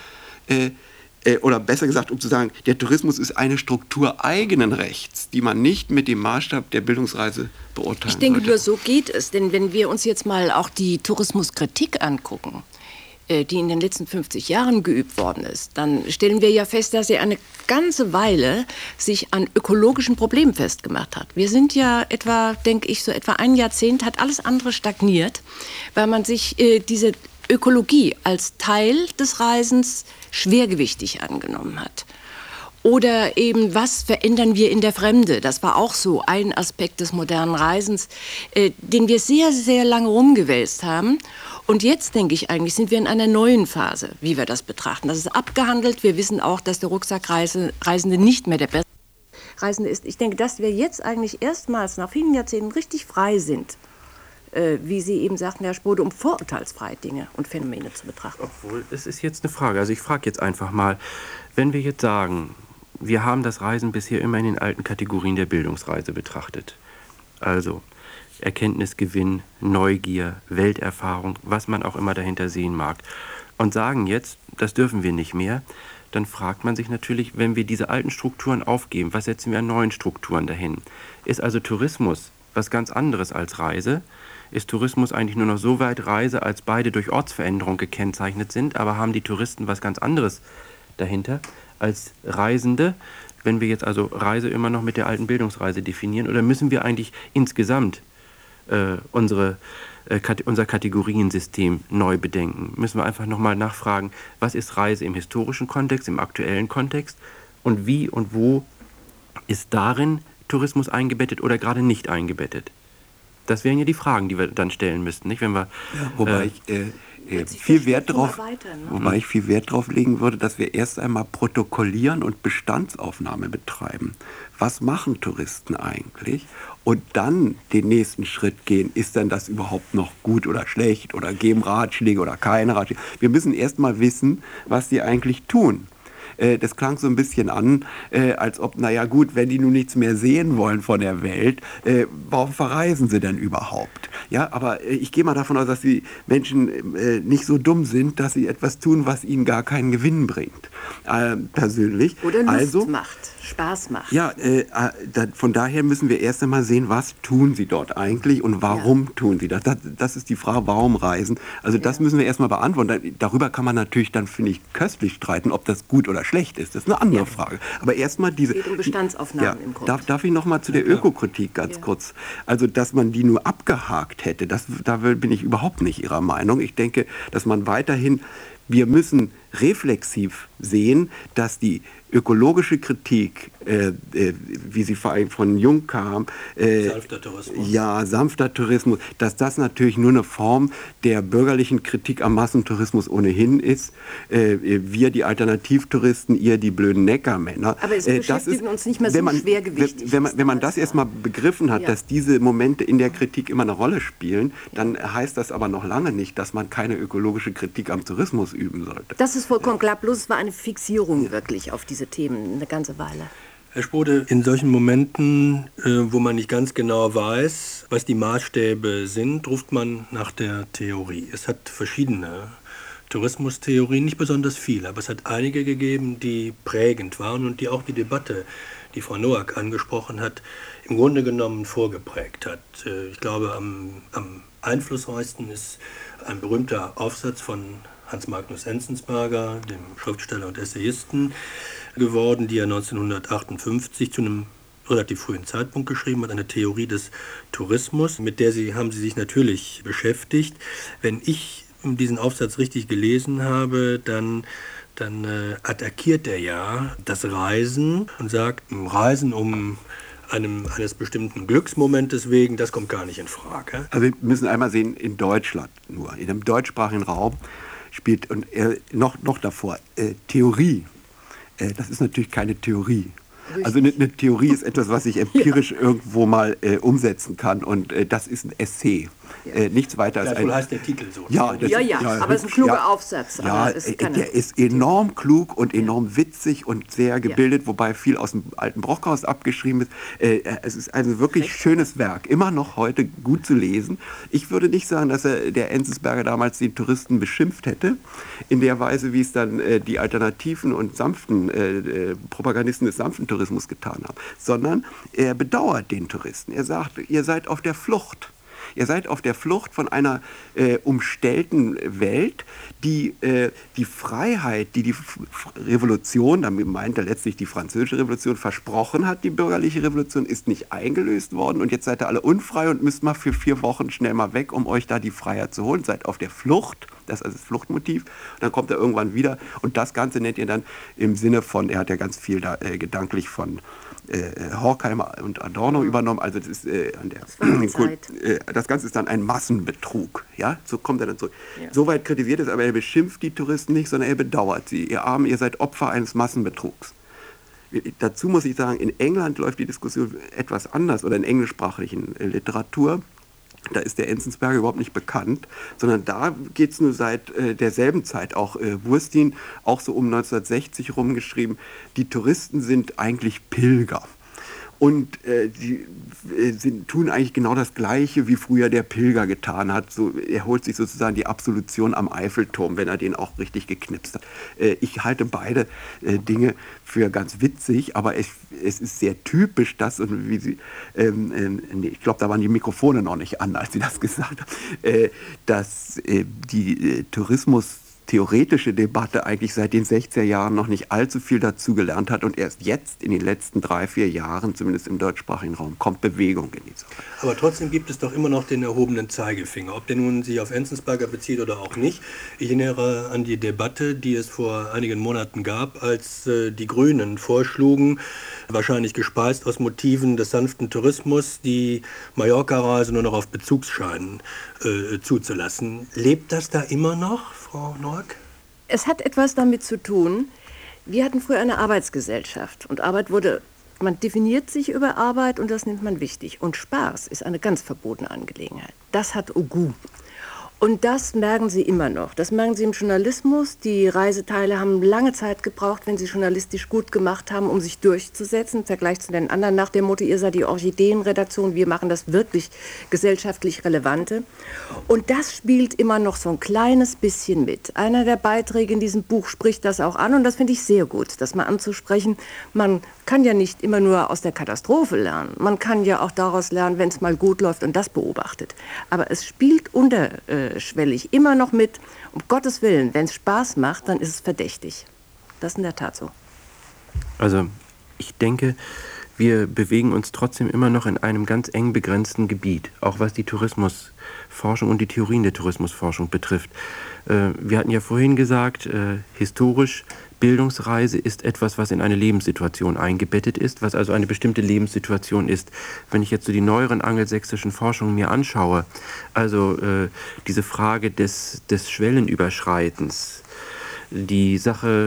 oder besser gesagt, um zu sagen, der Tourismus ist eine Struktur eigenen Rechts, die man nicht mit dem Maßstab der Bildungsreise beurteilen Ich denke, sollte. nur so geht es, denn wenn wir uns jetzt mal auch die Tourismuskritik angucken, die in den letzten 50 Jahren geübt worden ist, dann stellen wir ja fest, dass sie eine ganze Weile sich an ökologischen Problemen festgemacht hat. Wir sind ja etwa, denke ich, so etwa ein Jahrzehnt hat alles andere stagniert, weil man sich diese Ökologie als Teil des Reisens schwergewichtig angenommen hat. Oder eben, was verändern wir in der Fremde? Das war auch so ein Aspekt des modernen Reisens, den wir sehr, sehr lange rumgewälzt haben. Und jetzt, denke ich, eigentlich sind wir in einer neuen Phase, wie wir das betrachten. Das ist abgehandelt. Wir wissen auch, dass der Rucksackreisende nicht mehr der beste Reisende ist. Ich denke, dass wir jetzt eigentlich erstmals nach vielen Jahrzehnten richtig frei sind, wie Sie eben sagten, Herr Spode, um vorurteilsfrei Dinge und Phänomene zu betrachten. Obwohl, es ist jetzt eine Frage. Also ich frage jetzt einfach mal, wenn wir jetzt sagen, wir haben das Reisen bisher immer in den alten Kategorien der Bildungsreise betrachtet. Also Erkenntnisgewinn, Neugier, Welterfahrung, was man auch immer dahinter sehen mag. Und sagen jetzt, das dürfen wir nicht mehr, dann fragt man sich natürlich, wenn wir diese alten Strukturen aufgeben, was setzen wir an neuen Strukturen dahin? Ist also Tourismus was ganz anderes als Reise? Ist Tourismus eigentlich nur noch so weit Reise, als beide durch Ortsveränderung gekennzeichnet sind, aber haben die Touristen was ganz anderes dahinter als Reisende, wenn wir jetzt also Reise immer noch mit der alten Bildungsreise definieren? Oder müssen wir eigentlich insgesamt unser Kategoriensystem neu bedenken? Müssen wir einfach nochmal nachfragen, was ist Reise im historischen Kontext, im aktuellen Kontext und wie und wo ist darin Tourismus eingebettet oder gerade nicht eingebettet? Das wären ja die Fragen, die wir dann stellen müssten, nicht? Wenn wir, Wobei ich viel Wert drauf legen würde, dass wir erst einmal protokollieren und Bestandsaufnahme betreiben. Was machen Touristen eigentlich? Und dann den nächsten Schritt gehen. Ist denn das überhaupt noch gut oder schlecht? Oder geben Ratschläge oder keine Ratschläge? Wir müssen erst mal wissen, was sie eigentlich tun. Das klang so ein bisschen an, als ob, naja gut, wenn die nun nichts mehr sehen wollen von der Welt, warum verreisen sie denn überhaupt? Ja, aber ich gehe mal davon aus, dass die Menschen nicht so dumm sind, dass sie etwas tun, was ihnen gar keinen Gewinn bringt, persönlich. Oder Lust macht, Spaß macht. Ja, von daher müssen wir erst einmal sehen, was tun sie dort eigentlich und warum tun sie das. Das ist die Frage, warum reisen. Also das müssen wir erst mal beantworten. Darüber kann man natürlich dann, finde ich, köstlich streiten, ob das gut oder schlecht ist. Das ist eine andere Frage. Aber erstmal diese... Es geht um Bestandsaufnahmen im Grunde. Darf ich noch mal zu der Ökokritik ganz kurz? Also, dass man die nur abgehakt hätte, da bin ich überhaupt nicht Ihrer Meinung. Ich denke, dass man weiterhin... Wir müssen reflexiv sehen, dass die ökologische Kritik, wie sie vor allem von Jung kam, sanfter Tourismus. Ja, sanfter Tourismus, dass das natürlich nur eine Form der bürgerlichen Kritik am Massentourismus ohnehin ist. Wir, die Alternativtouristen, ihr, die blöden Neckermänner. Aber es beschäftigt uns nicht mehr so schwergewichtig. Wenn man das erstmal begriffen hat, dass diese Momente in der Kritik immer eine Rolle spielen, dann heißt das aber noch lange nicht, dass man keine ökologische Kritik am Tourismus üben sollte. Das ist vollkommen klar, bloß es war eine Fixierung wirklich auf diese Themen eine ganze Weile. Herr Spode, in solchen Momenten, wo man nicht ganz genau weiß, was die Maßstäbe sind, ruft man nach der Theorie. Es hat verschiedene Tourismustheorien, nicht besonders viele, aber es hat einige gegeben, die prägend waren und die auch die Debatte, die Frau Noack angesprochen hat, im Grunde genommen vorgeprägt hat. Ich glaube, am einflussreichsten ist ein berühmter Aufsatz von Hans Magnus Enzensberger, dem Schriftsteller und Essayisten, geworden, die er 1958 zu einem relativ frühen Zeitpunkt geschrieben hat, eine Theorie des Tourismus, mit der haben sie sich natürlich beschäftigt. Wenn ich diesen Aufsatz richtig gelesen habe, dann attackiert er ja das Reisen und sagt, Reisen eines bestimmten Glücksmomentes wegen, das kommt gar nicht in Frage. Also wir müssen einmal sehen, in Deutschland nur, in dem deutschsprachigen Raum spielt, und noch davor, Theorie. Das ist natürlich keine Theorie. Also eine Theorie ist etwas, was ich empirisch irgendwo mal umsetzen kann, und das ist ein Essay. Nichts weiter als ein... heißt der Titel so. Ja, aber es ist ein kluger Aufsatz. Ja, der ist enorm klug und enorm witzig und sehr gebildet, wobei viel aus dem alten Brockhaus abgeschrieben ist. Es ist ein wirklich schönes Werk, immer noch heute gut zu lesen. Ich würde nicht sagen, dass der Enzensberger damals den Touristen beschimpft hätte, in der Weise, wie es dann die alternativen und sanften Propagandisten des sanften Tourismus getan haben, sondern er bedauert den Touristen. Er sagt, ihr seid auf der Flucht. Ihr seid auf der Flucht von einer umstellten Welt, die Freiheit, die Revolution, damit meint er letztlich die französische Revolution, versprochen hat, die bürgerliche Revolution, ist nicht eingelöst worden, und jetzt seid ihr alle unfrei und müsst mal für 4 Wochen schnell mal weg, um euch da die Freiheit zu holen. Seid auf der Flucht, das ist also das Fluchtmotiv, und dann kommt er irgendwann wieder, und das Ganze nennt ihr dann im Sinne von, er hat ja ganz viel da gedanklich von Horkheimer und Adorno übernommen, also das ist das Ganze ist dann ein Massenbetrug, ja, so kommt er dann zurück. Ja. Soweit kritisiert es, aber er beschimpft die Touristen nicht, sondern er bedauert sie. Ihr Armen, ihr seid Opfer eines Massenbetrugs. Dazu muss ich sagen, in England läuft die Diskussion etwas anders, oder in englischsprachigen Literatur. Da ist der Enzensberger überhaupt nicht bekannt, sondern da geht es nur seit derselben Zeit, auch Burstin, auch so um 1960 rumgeschrieben, die Touristen sind eigentlich Pilger. Und tun eigentlich genau das Gleiche, wie früher der Pilger getan hat. So, er holt sich sozusagen die Absolution am Eiffelturm, wenn er den auch richtig geknipst hat. Ich halte beide Dinge für ganz witzig, aber es ist sehr typisch, dass, und wie Sie, ich glaube, da waren die Mikrofone noch nicht an, als Sie das gesagt haben, dass die tourismustheoretische Debatte eigentlich seit den 60er Jahren noch nicht allzu viel dazugelernt hat, und erst jetzt in den letzten 3-4 Jahren, zumindest im deutschsprachigen Raum, kommt Bewegung in die Sache. Aber trotzdem gibt es doch immer noch den erhobenen Zeigefinger, ob der nun sich auf Enzensberger bezieht oder auch nicht. Ich erinnere an die Debatte, die es vor einigen Monaten gab, als die Grünen vorschlugen, wahrscheinlich gespeist aus Motiven des sanften Tourismus, die Mallorca-Reise nur noch auf Bezugsscheinen zuzulassen. Lebt das da immer noch, Frau Noack? Es hat etwas damit zu tun, wir hatten früher eine Arbeitsgesellschaft, und man definiert sich über Arbeit, und das nimmt man wichtig. Und Spaß ist eine ganz verbotene Angelegenheit. Das hat Ogu. Und das merken Sie immer noch. Das merken Sie im Journalismus. Die Reiseteile haben lange Zeit gebraucht, wenn sie journalistisch gut gemacht haben, um sich durchzusetzen, im Vergleich zu den anderen. Nach dem Motto, ihr seid die Orchideenredaktion, wir machen das wirklich gesellschaftlich Relevante. Und das spielt immer noch so ein kleines bisschen mit. Einer der Beiträge in diesem Buch spricht das auch an, und das finde ich sehr gut, das mal anzusprechen. Man kann ja nicht immer nur aus der Katastrophe lernen. Man kann ja auch daraus lernen, wenn es mal gut läuft, und das beobachtet. Aber es spielt unterschwellig immer noch mit, um Gottes Willen, wenn es Spaß macht, dann ist es verdächtig. Das ist in der Tat so. Also ich denke, wir bewegen uns trotzdem immer noch in einem ganz eng begrenzten Gebiet, auch was die Tourismusforschung und die Theorien der Tourismusforschung betrifft. Wir hatten ja vorhin gesagt, historisch, Bildungsreise ist etwas, was in eine Lebenssituation eingebettet ist, was also eine bestimmte Lebenssituation ist. Wenn ich jetzt so die neueren angelsächsischen Forschungen mir anschaue, also diese Frage des Schwellenüberschreitens, die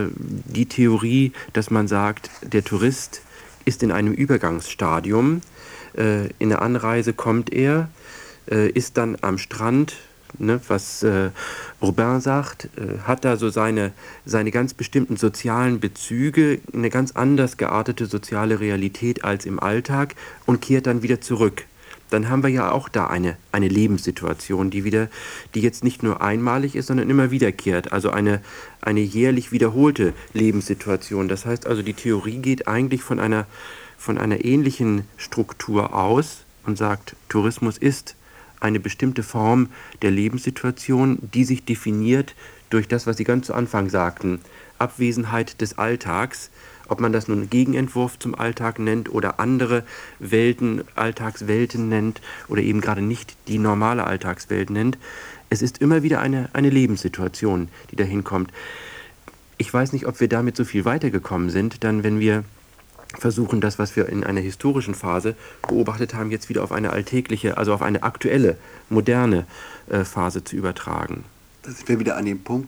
Theorie, dass man sagt, der Tourist ist in einem Übergangsstadium, in der Anreise kommt er, ist dann am Strand, ne, was Robin sagt, hat da so seine ganz bestimmten sozialen Bezüge, eine ganz anders geartete soziale Realität als im Alltag, und kehrt dann wieder zurück. Dann haben wir ja auch da eine Lebenssituation, die jetzt nicht nur einmalig ist, sondern immer wiederkehrt. Also eine jährlich wiederholte Lebenssituation. Das heißt also, die Theorie geht eigentlich von einer ähnlichen Struktur aus und sagt, Tourismus ist eine bestimmte Form der Lebenssituation, die sich definiert durch das, was Sie ganz zu Anfang sagten, Abwesenheit des Alltags, ob man das nun Gegenentwurf zum Alltag nennt oder andere Welten, Alltagswelten nennt oder eben gerade nicht die normale Alltagswelt nennt. Es ist immer wieder eine Lebenssituation, die dahin kommt. Ich weiß nicht, ob wir damit so viel weitergekommen sind, dann wenn wir versuchen, das, was wir in einer historischen Phase beobachtet haben, jetzt wieder auf eine alltägliche, also auf eine aktuelle, moderne Phase zu übertragen. Da sind wir wieder an dem Punkt,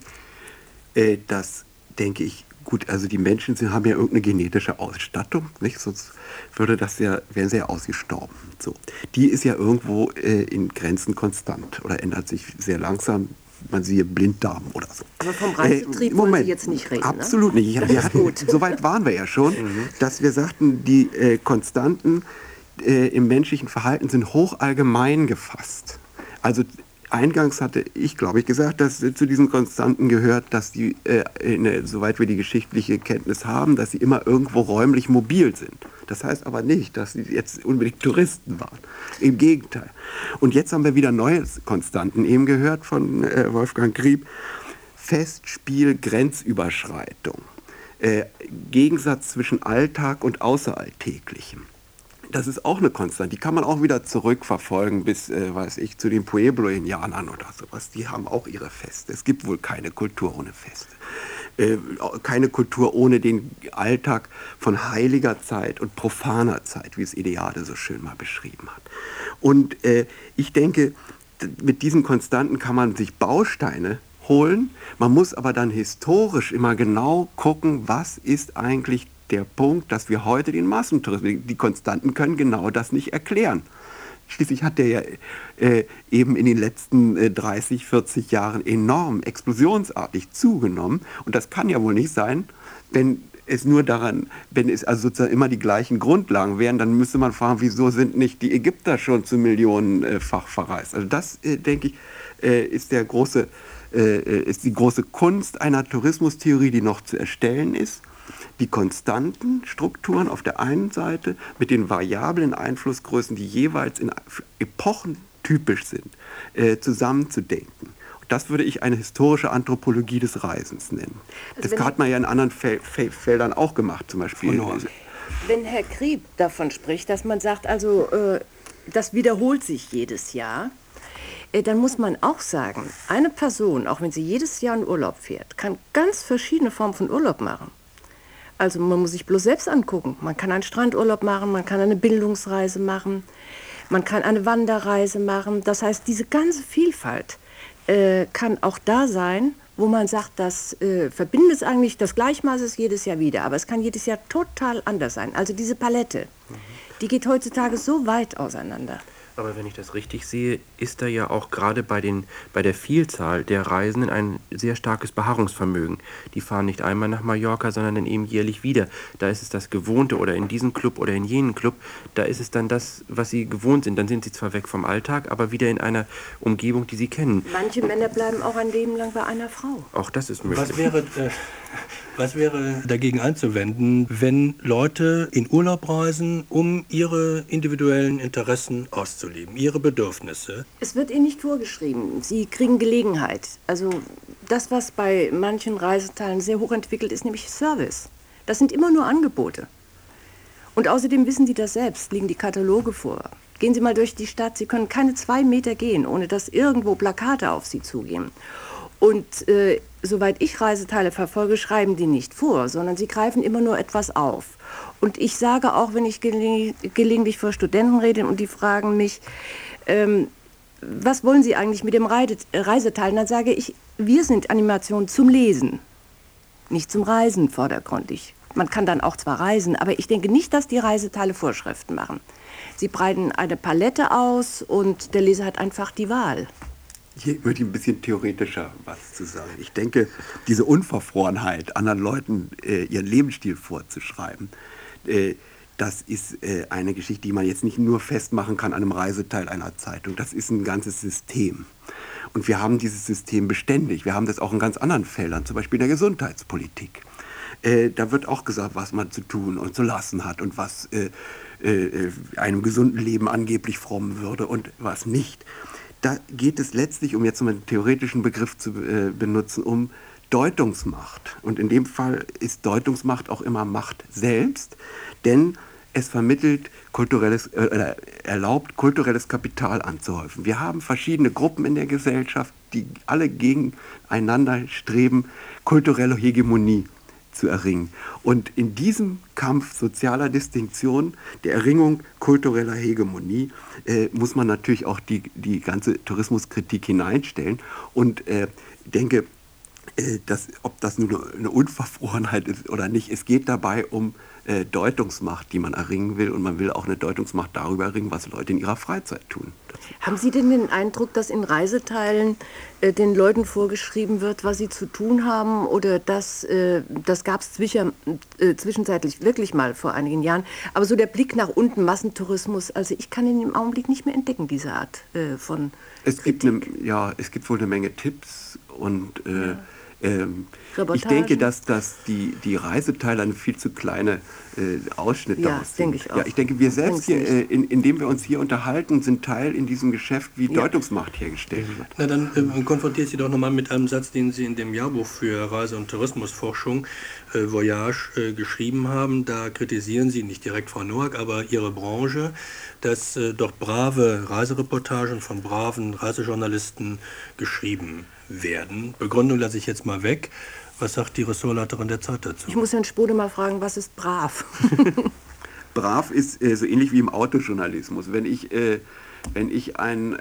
dass, denke ich, gut, also die Menschen haben ja irgendeine genetische Ausstattung, nicht? Sonst wären sie ja ausgestorben. So. Die ist ja irgendwo in Grenzen konstant oder ändert sich sehr langsam. Man siehe Blinddarm oder so. Aber vom Reisetrieb wollen Sie jetzt nicht reden, absolut ne? nicht. So weit waren wir ja schon, dass wir sagten, die Konstanten im menschlichen Verhalten sind hoch allgemein gefasst. Also eingangs hatte ich, glaube ich, gesagt, dass zu diesen Konstanten gehört, dass die, soweit wir die geschichtliche Kenntnis haben, dass sie immer irgendwo räumlich mobil sind. Das heißt aber nicht, dass sie jetzt unbedingt Touristen waren. Im Gegenteil. Und jetzt haben wir wieder neue Konstanten eben gehört von Wolfgang Grieb. Festspiel, Grenzüberschreitung. Gegensatz zwischen Alltag und Außeralltäglichem. Das ist auch eine Konstante. Die kann man auch wieder zurückverfolgen bis, zu den Pueblo-Indianern oder sowas. Die haben auch ihre Feste. Es gibt wohl keine Kultur ohne Feste. Keine Kultur ohne den Alltag von heiliger Zeit und profaner Zeit, wie es Eliade so schön mal beschrieben hat. Und ich denke, mit diesen Konstanten kann man sich Bausteine holen. Man muss aber dann historisch immer genau gucken, was ist eigentlich der Punkt, dass wir heute den Massentourismus, die Konstanten können genau das nicht erklären. Schließlich hat der ja eben in den letzten 30, 40 Jahren enorm explosionsartig zugenommen. Und das kann ja wohl nicht sein, wenn es also sozusagen immer die gleichen Grundlagen wären, dann müsste man fragen, wieso sind nicht die Ägypter schon zu millionenfach verreist? Also das, denke ich, ist die große Kunst einer Tourismustheorie, die noch zu erstellen ist. Die konstanten Strukturen auf der einen Seite mit den variablen Einflussgrößen, die jeweils in Epochen typisch sind, zusammenzudenken. Und das würde ich eine historische Anthropologie des Reisens nennen. Also das hat man ja in anderen Feldern auch gemacht, zum Beispiel. Wenn Herr Grieb davon spricht, dass man sagt, also das wiederholt sich jedes Jahr, dann muss man auch sagen, eine Person, auch wenn sie jedes Jahr in Urlaub fährt, kann ganz verschiedene Formen von Urlaub machen. Also man muss sich bloß selbst angucken. Man kann einen Strandurlaub machen, man kann eine Bildungsreise machen, man kann eine Wanderreise machen. Das heißt, diese ganze Vielfalt kann auch da sein, wo man sagt, das verbindet eigentlich, das Gleichmaß ist jedes Jahr wieder. Aber es kann jedes Jahr total anders sein. Also diese Palette, die geht heutzutage so weit auseinander. Aber wenn ich das richtig sehe, ist da ja auch gerade bei der Vielzahl der Reisenden ein sehr starkes Beharrungsvermögen. Die fahren nicht einmal nach Mallorca, sondern dann eben jährlich wieder. Da ist es das Gewohnte oder in diesem Club oder in jenen Club, da ist es dann das, was sie gewohnt sind. Dann sind sie zwar weg vom Alltag, aber wieder in einer Umgebung, die sie kennen. Manche Männer bleiben auch ein Leben lang bei einer Frau. Auch das ist möglich. Was wäre dagegen einzuwenden, wenn Leute in Urlaub reisen, um ihre individuellen Interessen auszuleben, ihre Bedürfnisse? Es wird ihnen nicht vorgeschrieben. Sie kriegen Gelegenheit. Also das, was bei manchen Reiseteilen sehr hoch entwickelt ist, nämlich Service. Das sind immer nur Angebote. Und außerdem wissen Sie das selbst, liegen die Kataloge vor. Gehen Sie mal durch die Stadt, Sie können keine 2 Meter gehen, ohne dass irgendwo Plakate auf Sie zugehen. Und soweit ich Reiseteile verfolge, schreiben die nicht vor, sondern sie greifen immer nur etwas auf. Und ich sage auch, wenn ich gelegentlich vor Studenten rede und die fragen mich, was wollen Sie eigentlich mit dem Reiseteil? Dann sage ich, wir sind Animation zum Lesen, nicht zum Reisen vordergründig. Man kann dann auch zwar reisen, aber ich denke nicht, dass die Reiseteile Vorschriften machen. Sie breiten eine Palette aus und der Leser hat einfach die Wahl. Hier würde ich ein bisschen theoretischer was zu sagen. Ich denke, diese Unverfrorenheit, anderen Leuten ihren Lebensstil vorzuschreiben, das ist eine Geschichte, die man jetzt nicht nur festmachen kann an einem Reiseteil einer Zeitung. Das ist ein ganzes System. Und wir haben dieses System beständig. Wir haben das auch in ganz anderen Feldern, zum Beispiel in der Gesundheitspolitik. Da wird auch gesagt, was man zu tun und zu lassen hat und was einem gesunden Leben angeblich frommen würde und was nicht. da geht es letztlich, um jetzt mal einen theoretischen Begriff zu benutzen, um Deutungsmacht. Und in dem Fall ist Deutungsmacht auch immer Macht selbst, denn es vermittelt erlaubt kulturelles Kapital anzuhäufen. Wir haben verschiedene Gruppen in der Gesellschaft, die alle gegeneinander streben, kulturelle Hegemonie zu erringen. Und in diesem Kampf sozialer Distinktion, der Erringung kultureller Hegemonie, muss man natürlich auch die ganze Tourismuskritik hineinstellen. Und denke, ob das nur eine Unverfrorenheit ist oder nicht, es geht dabei um Deutungsmacht, die man erringen will, und man will auch eine Deutungsmacht darüber erringen, was Leute in ihrer Freizeit tun. Haben Sie denn den Eindruck, dass in Reiseteilen den Leuten vorgeschrieben wird, was sie zu tun haben, oder das gab es zwischenzeitlich wirklich mal vor einigen Jahren, aber so der Blick nach unten, Massentourismus, also ich kann ihn im Augenblick nicht mehr entdecken, diese Art von Kritik. Es gibt wohl eine Menge Tipps und ich denke, dass die Reiseteile eine viel zu kleine Ausschnitt daraus sind. Denke ich auch. Ja, ich denke, wir selbst hier, indem wir uns hier unterhalten, sind Teil in diesem Geschäft, wie Deutungsmacht hergestellt wird. Na, dann konfrontiert Sie doch nochmal mit einem Satz, den Sie in dem Jahrbuch für Reise- und Tourismusforschung, Voyage, geschrieben haben. Da kritisieren Sie, nicht direkt Frau Noack, aber Ihre Branche, dass doch brave Reisereportagen von braven Reisejournalisten geschrieben werden. Begründung lasse ich jetzt mal weg. Was sagt die Ressortleiterin der Zeit dazu? Ich muss Herrn Spode mal fragen, was ist brav? Brav ist so ähnlich wie im Autojournalismus. Wenn ich ein,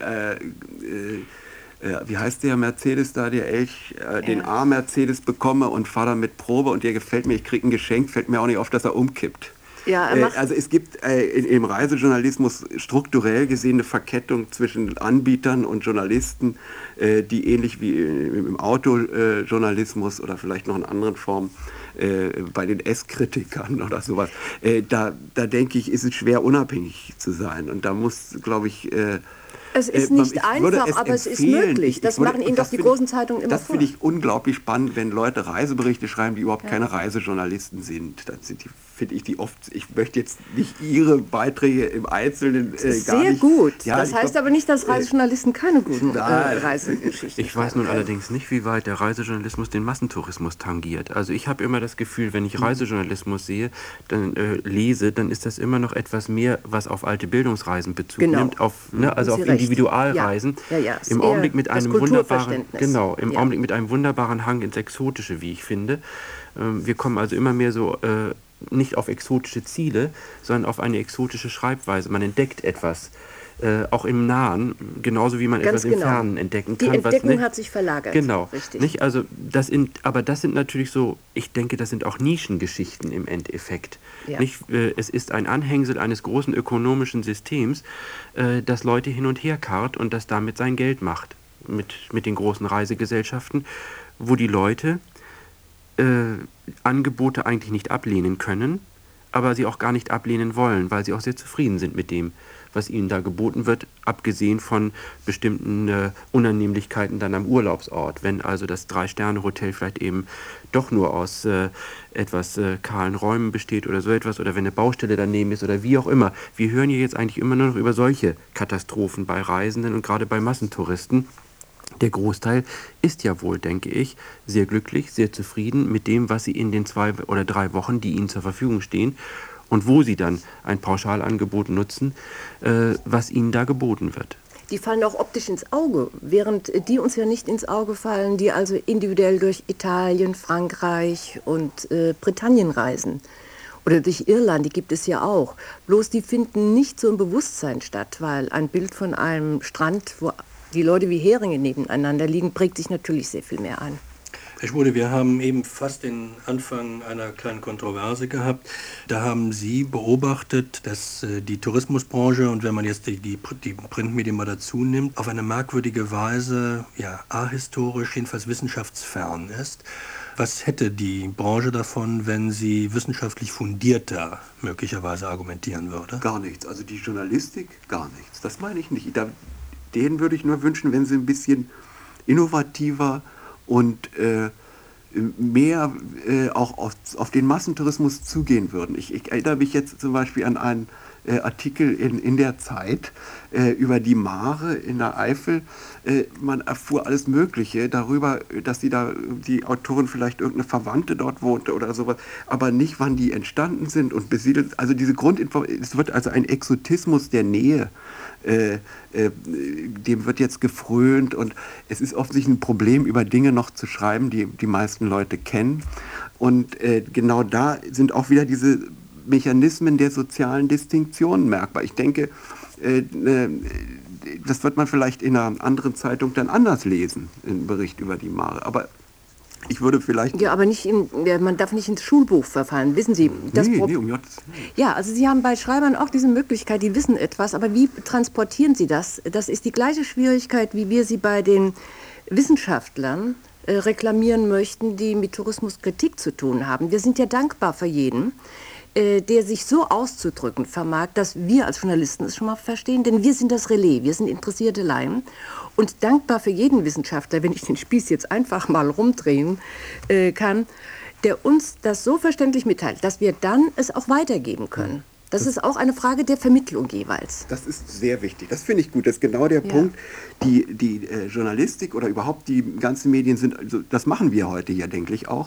wie heißt der Mercedes da, der Elch, den A-Mercedes bekomme und fahre damit Probe und der gefällt mir, ich kriege ein Geschenk, fällt mir auch nicht auf, dass er umkippt. Ja, also es gibt im Reisejournalismus strukturell gesehen eine Verkettung zwischen Anbietern und Journalisten, die ähnlich wie im Autojournalismus oder vielleicht noch in anderen Formen bei den Esskritikern oder sowas, da denke ich, ist es schwer unabhängig zu sein. Und da muss, glaube ich... Es ist nicht einfach, aber es ist möglich. Das machen Ihnen doch die großen Zeitungen immer vor. Das finde ich unglaublich spannend, wenn Leute Reiseberichte schreiben, die überhaupt keine Reisejournalisten sind. Dann finde ich die oft, ich möchte jetzt nicht Ihre Beiträge im Einzelnen gar nicht... Sehr gut. Ja, das heißt aber nicht, dass Reisejournalisten keine guten Reisegeschichten Ich weiß nun allerdings nicht, wie weit der Reisejournalismus den Massentourismus tangiert. Also ich habe immer das Gefühl, wenn ich Reisejournalismus lese, dann ist das immer noch etwas mehr, was auf alte Bildungsreisen Bezug nimmt, auf Individualreisen. Ja, im Augenblick mit einem Augenblick mit einem wunderbaren Hang ins Exotische, wie ich finde. Wir kommen also immer mehr so nicht auf exotische Ziele, sondern auf eine exotische Schreibweise. Man entdeckt etwas, auch im Nahen, genauso wie man etwas im Fernen entdecken kann. Die Entdeckung hat sich verlagert. Genau. Richtig. Nicht? Also das sind natürlich so, ich denke, das sind auch Nischengeschichten im Endeffekt. Ja. Nicht? Es ist ein Anhängsel eines großen ökonomischen Systems, das Leute hin und her karrt und das damit sein Geld macht. Mit den großen Reisegesellschaften, wo die Leute Angebote eigentlich nicht ablehnen können, aber sie auch gar nicht ablehnen wollen, weil sie auch sehr zufrieden sind mit dem, was ihnen da geboten wird, abgesehen von bestimmten Unannehmlichkeiten dann am Urlaubsort. Wenn also das 3-Sterne-Hotel vielleicht eben doch nur aus etwas kahlen Räumen besteht oder so etwas, oder wenn eine Baustelle daneben ist oder wie auch immer. Wir hören hier jetzt eigentlich immer nur noch über solche Katastrophen bei Reisenden und gerade bei Massentouristen. Der Großteil ist ja wohl, denke ich, sehr glücklich, sehr zufrieden mit dem, was sie in den 2 oder 3 Wochen, die ihnen zur Verfügung stehen, und wo sie dann ein Pauschalangebot nutzen, was ihnen da geboten wird. Die fallen auch optisch ins Auge, während die uns ja nicht ins Auge fallen, die also individuell durch Italien, Frankreich und Britannien reisen. Oder durch Irland, die gibt es ja auch. Bloß die finden nicht so im Bewusstsein statt, weil ein Bild von einem Strand, wo die Leute wie Heringe nebeneinander liegen, prägt sich natürlich sehr viel mehr ein. Herr Spode, wir haben eben fast den Anfang einer kleinen Kontroverse gehabt. Da haben Sie beobachtet, dass die Tourismusbranche, und wenn man jetzt die Printmedien mal dazu nimmt, auf eine merkwürdige Weise ahistorisch, jedenfalls wissenschaftsfern ist. Was hätte die Branche davon, wenn sie wissenschaftlich fundierter möglicherweise argumentieren würde? Gar nichts. Also die Journalistik, gar nichts. Das meine ich nicht. Denen würde ich nur wünschen, wenn sie ein bisschen innovativer und mehr auch auf den Massentourismus zugehen würden. Ich erinnere mich jetzt zum Beispiel an einen Artikel in der Zeit über die Mare in der Eifel. Man erfuhr alles Mögliche darüber, dass die Autorin vielleicht irgendeine Verwandte dort wohnte oder sowas, aber nicht, wann die entstanden sind und besiedelt. Also diese Grundinformation, es wird also ein Exotismus der Nähe, dem wird jetzt gefrönt, und es ist offensichtlich ein Problem, über Dinge noch zu schreiben, die die meisten Leute kennen. Und genau da sind auch wieder diese Mechanismen der sozialen Distinktion merkbar. Ich denke, das wird man vielleicht in einer anderen Zeitung dann anders lesen, einen Bericht über die Mare. Aber ich würde vielleicht... Ja, aber man darf nicht ins Schulbuch verfallen. Wissen Sie, nee, um Gottes Willen. Ja, also Sie haben bei Schreibern auch diese Möglichkeit, die wissen etwas, aber wie transportieren Sie das? Das ist die gleiche Schwierigkeit, wie wir sie bei den Wissenschaftlern reklamieren möchten, die mit Tourismuskritik zu tun haben. Wir sind ja dankbar für jeden, der sich so auszudrücken vermag, dass wir als Journalisten es schon mal verstehen, denn wir sind das Relais, wir sind interessierte Laien, und dankbar für jeden Wissenschaftler, wenn ich den Spieß jetzt einfach mal rumdrehen kann, der uns das so verständlich mitteilt, dass wir dann es auch weitergeben können. Das ist auch eine Frage der Vermittlung jeweils. Das ist sehr wichtig. Das finde ich gut. Das ist genau der Punkt. Die Journalistik oder überhaupt die ganzen Medien sind, also das machen wir heute ja, denke ich auch,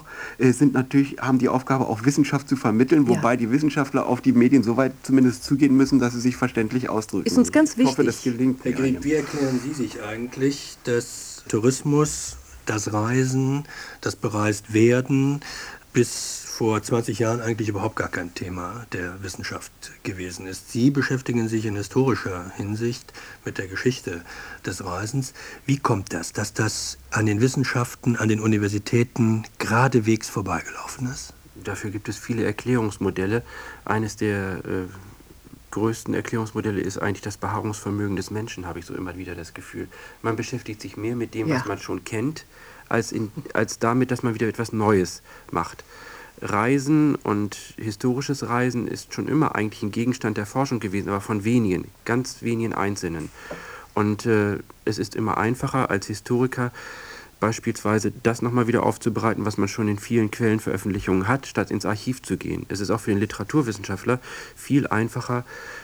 haben die Aufgabe, auch Wissenschaft zu vermitteln, wobei die Wissenschaftler auf die Medien so weit zumindest zugehen müssen, dass sie sich verständlich ausdrücken. Ist uns ganz wichtig. Ich hoffe, das gelingt. Herr Grieg, wie erklären Sie sich eigentlich, dass Tourismus, das Reisen, das Bereistwerden bis vor 20 Jahren eigentlich überhaupt gar kein Thema der Wissenschaft gewesen ist? Sie beschäftigen sich in historischer Hinsicht mit der Geschichte des Reisens. Wie kommt das, dass das an den Wissenschaften, an den Universitäten geradewegs vorbeigelaufen ist? Dafür gibt es viele Erklärungsmodelle. Eines der größten Erklärungsmodelle ist eigentlich das Beharrungsvermögen des Menschen, habe ich so immer wieder das Gefühl. Man beschäftigt sich mehr mit dem, was man schon kennt, als damit, dass man wieder etwas Neues macht. Reisen und historisches Reisen ist schon immer eigentlich ein Gegenstand der Forschung gewesen, aber von wenigen, ganz wenigen Einzelnen. Und es ist immer einfacher als Historiker, beispielsweise das nochmal wieder aufzubereiten, was man schon in vielen Quellenveröffentlichungen hat, statt ins Archiv zu gehen. Es ist auch für den Literaturwissenschaftler viel einfacher,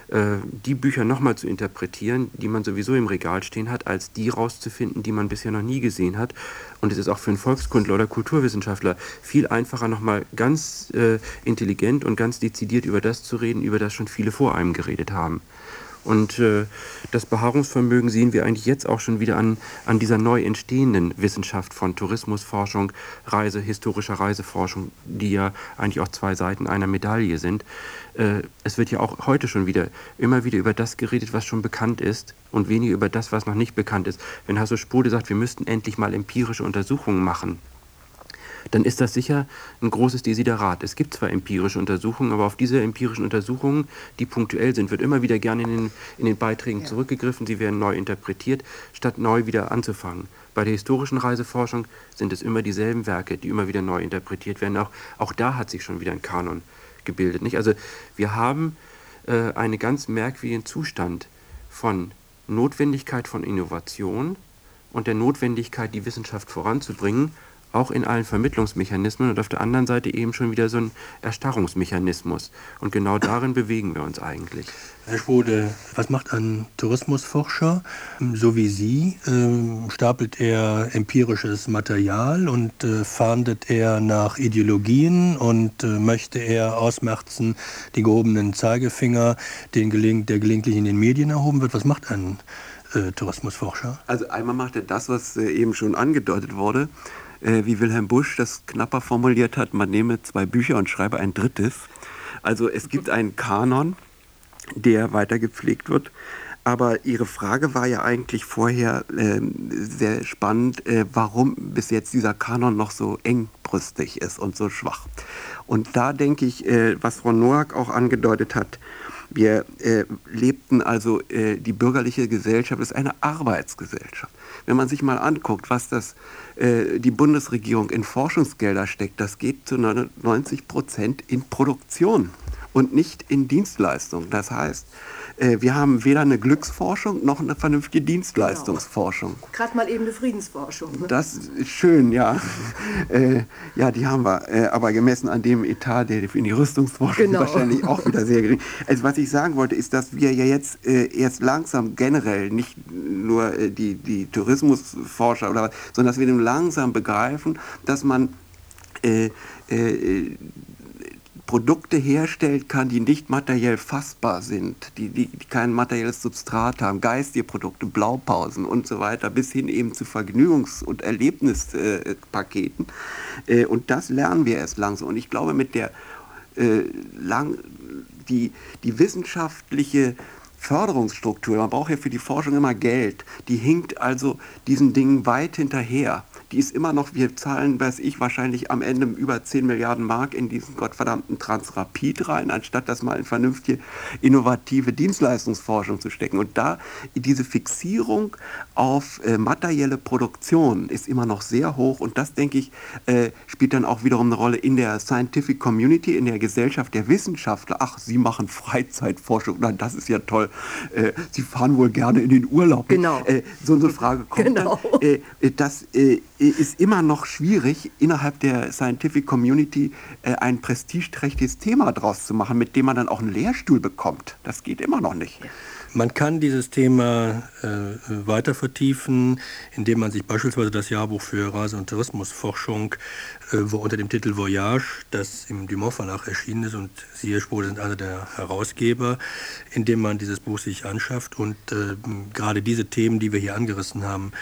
die Bücher nochmal zu interpretieren, die man sowieso im Regal stehen hat, als die rauszufinden, die man bisher noch nie gesehen hat. Und es ist auch für einen Volkskundler oder Kulturwissenschaftler viel einfacher, nochmal ganz intelligent und ganz dezidiert über das zu reden, über das schon viele vor einem geredet haben. Und das Beharrungsvermögen sehen wir eigentlich jetzt auch schon wieder an dieser neu entstehenden Wissenschaft von Tourismusforschung, historischer Reiseforschung, die ja eigentlich auch zwei Seiten einer Medaille sind. Es wird ja auch heute schon immer wieder über das geredet, was schon bekannt ist, und weniger über das, was noch nicht bekannt ist. Wenn Hasso Spode sagt, wir müssten endlich mal empirische Untersuchungen machen, dann ist das sicher ein großes Desiderat. Es gibt zwar empirische Untersuchungen, aber auf diese empirischen Untersuchungen, die punktuell sind, wird immer wieder gerne in den Beiträgen zurückgegriffen. Sie werden neu interpretiert, statt neu wieder anzufangen. Bei der historischen Reiseforschung sind es immer dieselben Werke, die immer wieder neu interpretiert werden. Auch da hat sich schon wieder ein Kanon gebildet, nicht? Also wir haben einen ganz merkwürdigen Zustand von Notwendigkeit von Innovation und der Notwendigkeit, die Wissenschaft voranzubringen, auch in allen Vermittlungsmechanismen, und auf der anderen Seite eben schon wieder so ein Erstarrungsmechanismus. Und genau darin bewegen wir uns eigentlich. Herr Spode, was macht ein Tourismusforscher? So wie Sie, stapelt er empirisches Material und fahndet er nach Ideologien und möchte er ausmerzen den gehobenen Zeigefinger, der gelegentlich in den Medien erhoben wird? Was macht ein Tourismusforscher? Also einmal macht er das, was eben schon angedeutet wurde, wie Wilhelm Busch das knapper formuliert hat, man nehme 2 Bücher und schreibe ein drittes. Also es gibt einen Kanon, der weiter gepflegt wird. Aber Ihre Frage war ja eigentlich vorher sehr spannend, warum bis jetzt dieser Kanon noch so engbrüstig ist und so schwach. Und da denke ich, was Frau Noack auch angedeutet hat, wir lebten also, die bürgerliche Gesellschaft ist eine Arbeitsgesellschaft. Wenn man sich mal anguckt, was die Bundesregierung in Forschungsgelder steckt, das geht zu 99% in Produktion und nicht in Dienstleistungen. Das heißt, wir haben weder eine Glücksforschung noch eine vernünftige Dienstleistungsforschung. Genau. Gerade mal eben eine Friedensforschung. Ne? Das ist schön, ja. Ja, die haben wir, aber gemessen an dem Etat, der in die Rüstungsforschung wahrscheinlich auch wieder sehr gering. Also was ich sagen wollte, ist, dass wir ja jetzt erst langsam generell, nicht nur die Tourismusforscher oder was, sondern dass wir langsam begreifen, dass man Produkte herstellt kann, die nicht materiell fassbar sind, die kein materielles Substrat haben, geistige Produkte, Blaupausen und so weiter, bis hin eben zu Vergnügungs- und Erlebnispaketen. Und das lernen wir erst langsam. Und ich glaube, mit der die wissenschaftliche Förderungsstruktur, man braucht ja für die Forschung immer Geld, die hinkt also diesen Dingen weit hinterher. Die ist immer noch, wir zahlen, weiß ich, wahrscheinlich am Ende über 10 Milliarden Mark in diesen gottverdammten Transrapid rein, anstatt das mal in vernünftige, innovative Dienstleistungsforschung zu stecken. Und da diese Fixierung auf materielle Produktion ist immer noch sehr hoch. Und das, denke ich, spielt dann auch wiederum eine Rolle in der Scientific Community, in der Gesellschaft der Wissenschaftler. Ach, Sie machen Freizeitforschung, na, das ist ja toll. Sie fahren wohl gerne in den Urlaub. Genau. So eine Frage kommt dann. Das ist immer noch schwierig, innerhalb der Scientific Community ein prestigeträchtiges Thema draus zu machen, mit dem man dann auch einen Lehrstuhl bekommt. Das geht immer noch nicht. Man kann dieses Thema weiter vertiefen, indem man sich beispielsweise das Jahrbuch für Reise- und Tourismusforschung, wo unter dem Titel Voyage, das im Dumont Verlag erschienen ist, und Sie, Herr Spode, sind einer der Herausgeber, indem man dieses Buch sich anschafft und gerade diese Themen, die wir hier angerissen haben,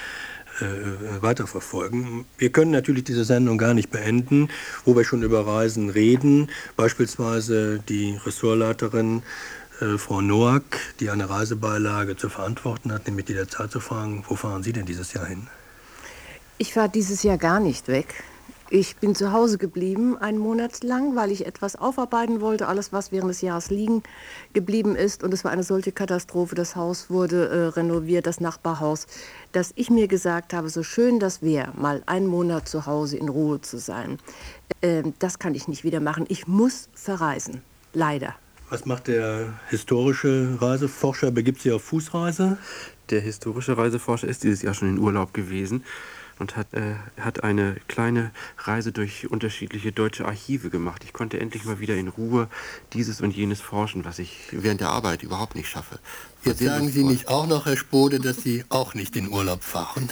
weiterverfolgen. Wir können natürlich diese Sendung gar nicht beenden, wo wir schon über Reisen reden. Beispielsweise die Ressortleiterin Frau Noack, die eine Reisebeilage zu verantworten hat, nämlich die der Zeit zu fragen, wo fahren Sie denn dieses Jahr hin? Ich fahre dieses Jahr gar nicht weg. Ich bin zu Hause geblieben, einen Monat lang, weil ich etwas aufarbeiten wollte, alles, was während des Jahres liegen geblieben ist. Und es war eine solche Katastrophe. Das Haus wurde renoviert, das Nachbarhaus, dass ich mir gesagt habe, so schön das wäre, mal einen Monat zu Hause in Ruhe zu sein. Das kann ich nicht wieder machen. Ich muss verreisen, leider. Was macht der historische Reiseforscher? Begibt sich auf Fußreise? Der historische Reiseforscher ist dieses Jahr schon in Urlaub gewesen und hat eine kleine Reise durch unterschiedliche deutsche Archive gemacht. Ich konnte endlich mal wieder in Ruhe dieses und jenes forschen, was ich während der Arbeit überhaupt nicht schaffe. Jetzt sagen Sie nicht auch noch, Herr Spode, dass Sie auch nicht in Urlaub fahren?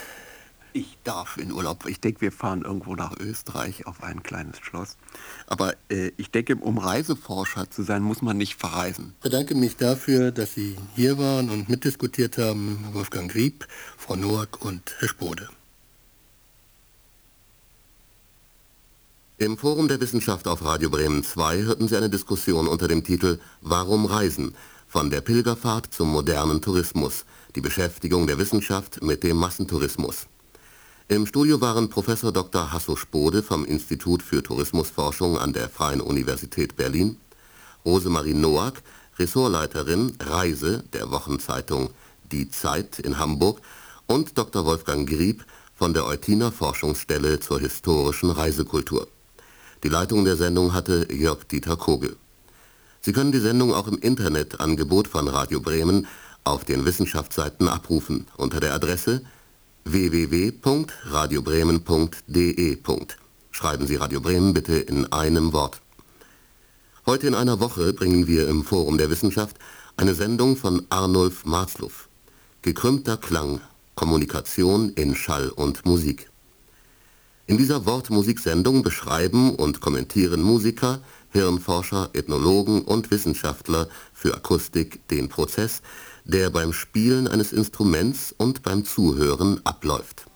Ich darf in Urlaub. Ich denke, wir fahren irgendwo nach Österreich auf ein kleines Schloss. Aber ich denke, um Reiseforscher zu sein, muss man nicht verreisen. Ich bedanke mich dafür, dass Sie hier waren und mitdiskutiert haben, Wolfgang Grieb, Frau Noack und Herr Spode. Im Forum der Wissenschaft auf Radio Bremen 2 hörten Sie eine Diskussion unter dem Titel Warum Reisen? Von der Pilgerfahrt zum modernen Tourismus. Die Beschäftigung der Wissenschaft mit dem Massentourismus. Im Studio waren Professor Dr. Hasso Spode vom Institut für Tourismusforschung an der Freien Universität Berlin, Rosemarie Noack, Ressortleiterin Reise der Wochenzeitung Die Zeit in Hamburg und Dr. Wolfgang Grieb von der Eutiner Forschungsstelle zur historischen Reisekultur. Die Leitung der Sendung hatte Jörg-Dieter Kogel. Sie können die Sendung auch im Internetangebot von Radio Bremen auf den Wissenschaftsseiten abrufen unter der Adresse www.radiobremen.de. Schreiben Sie Radio Bremen bitte in einem Wort. Heute in einer Woche bringen wir im Forum der Wissenschaft eine Sendung von Arnulf Marzluff. Gekrümmter Klang, Kommunikation in Schall und Musik. In dieser Wortmusiksendung beschreiben und kommentieren Musiker, Hirnforscher, Ethnologen und Wissenschaftler für Akustik den Prozess, der beim Spielen eines Instruments und beim Zuhören abläuft.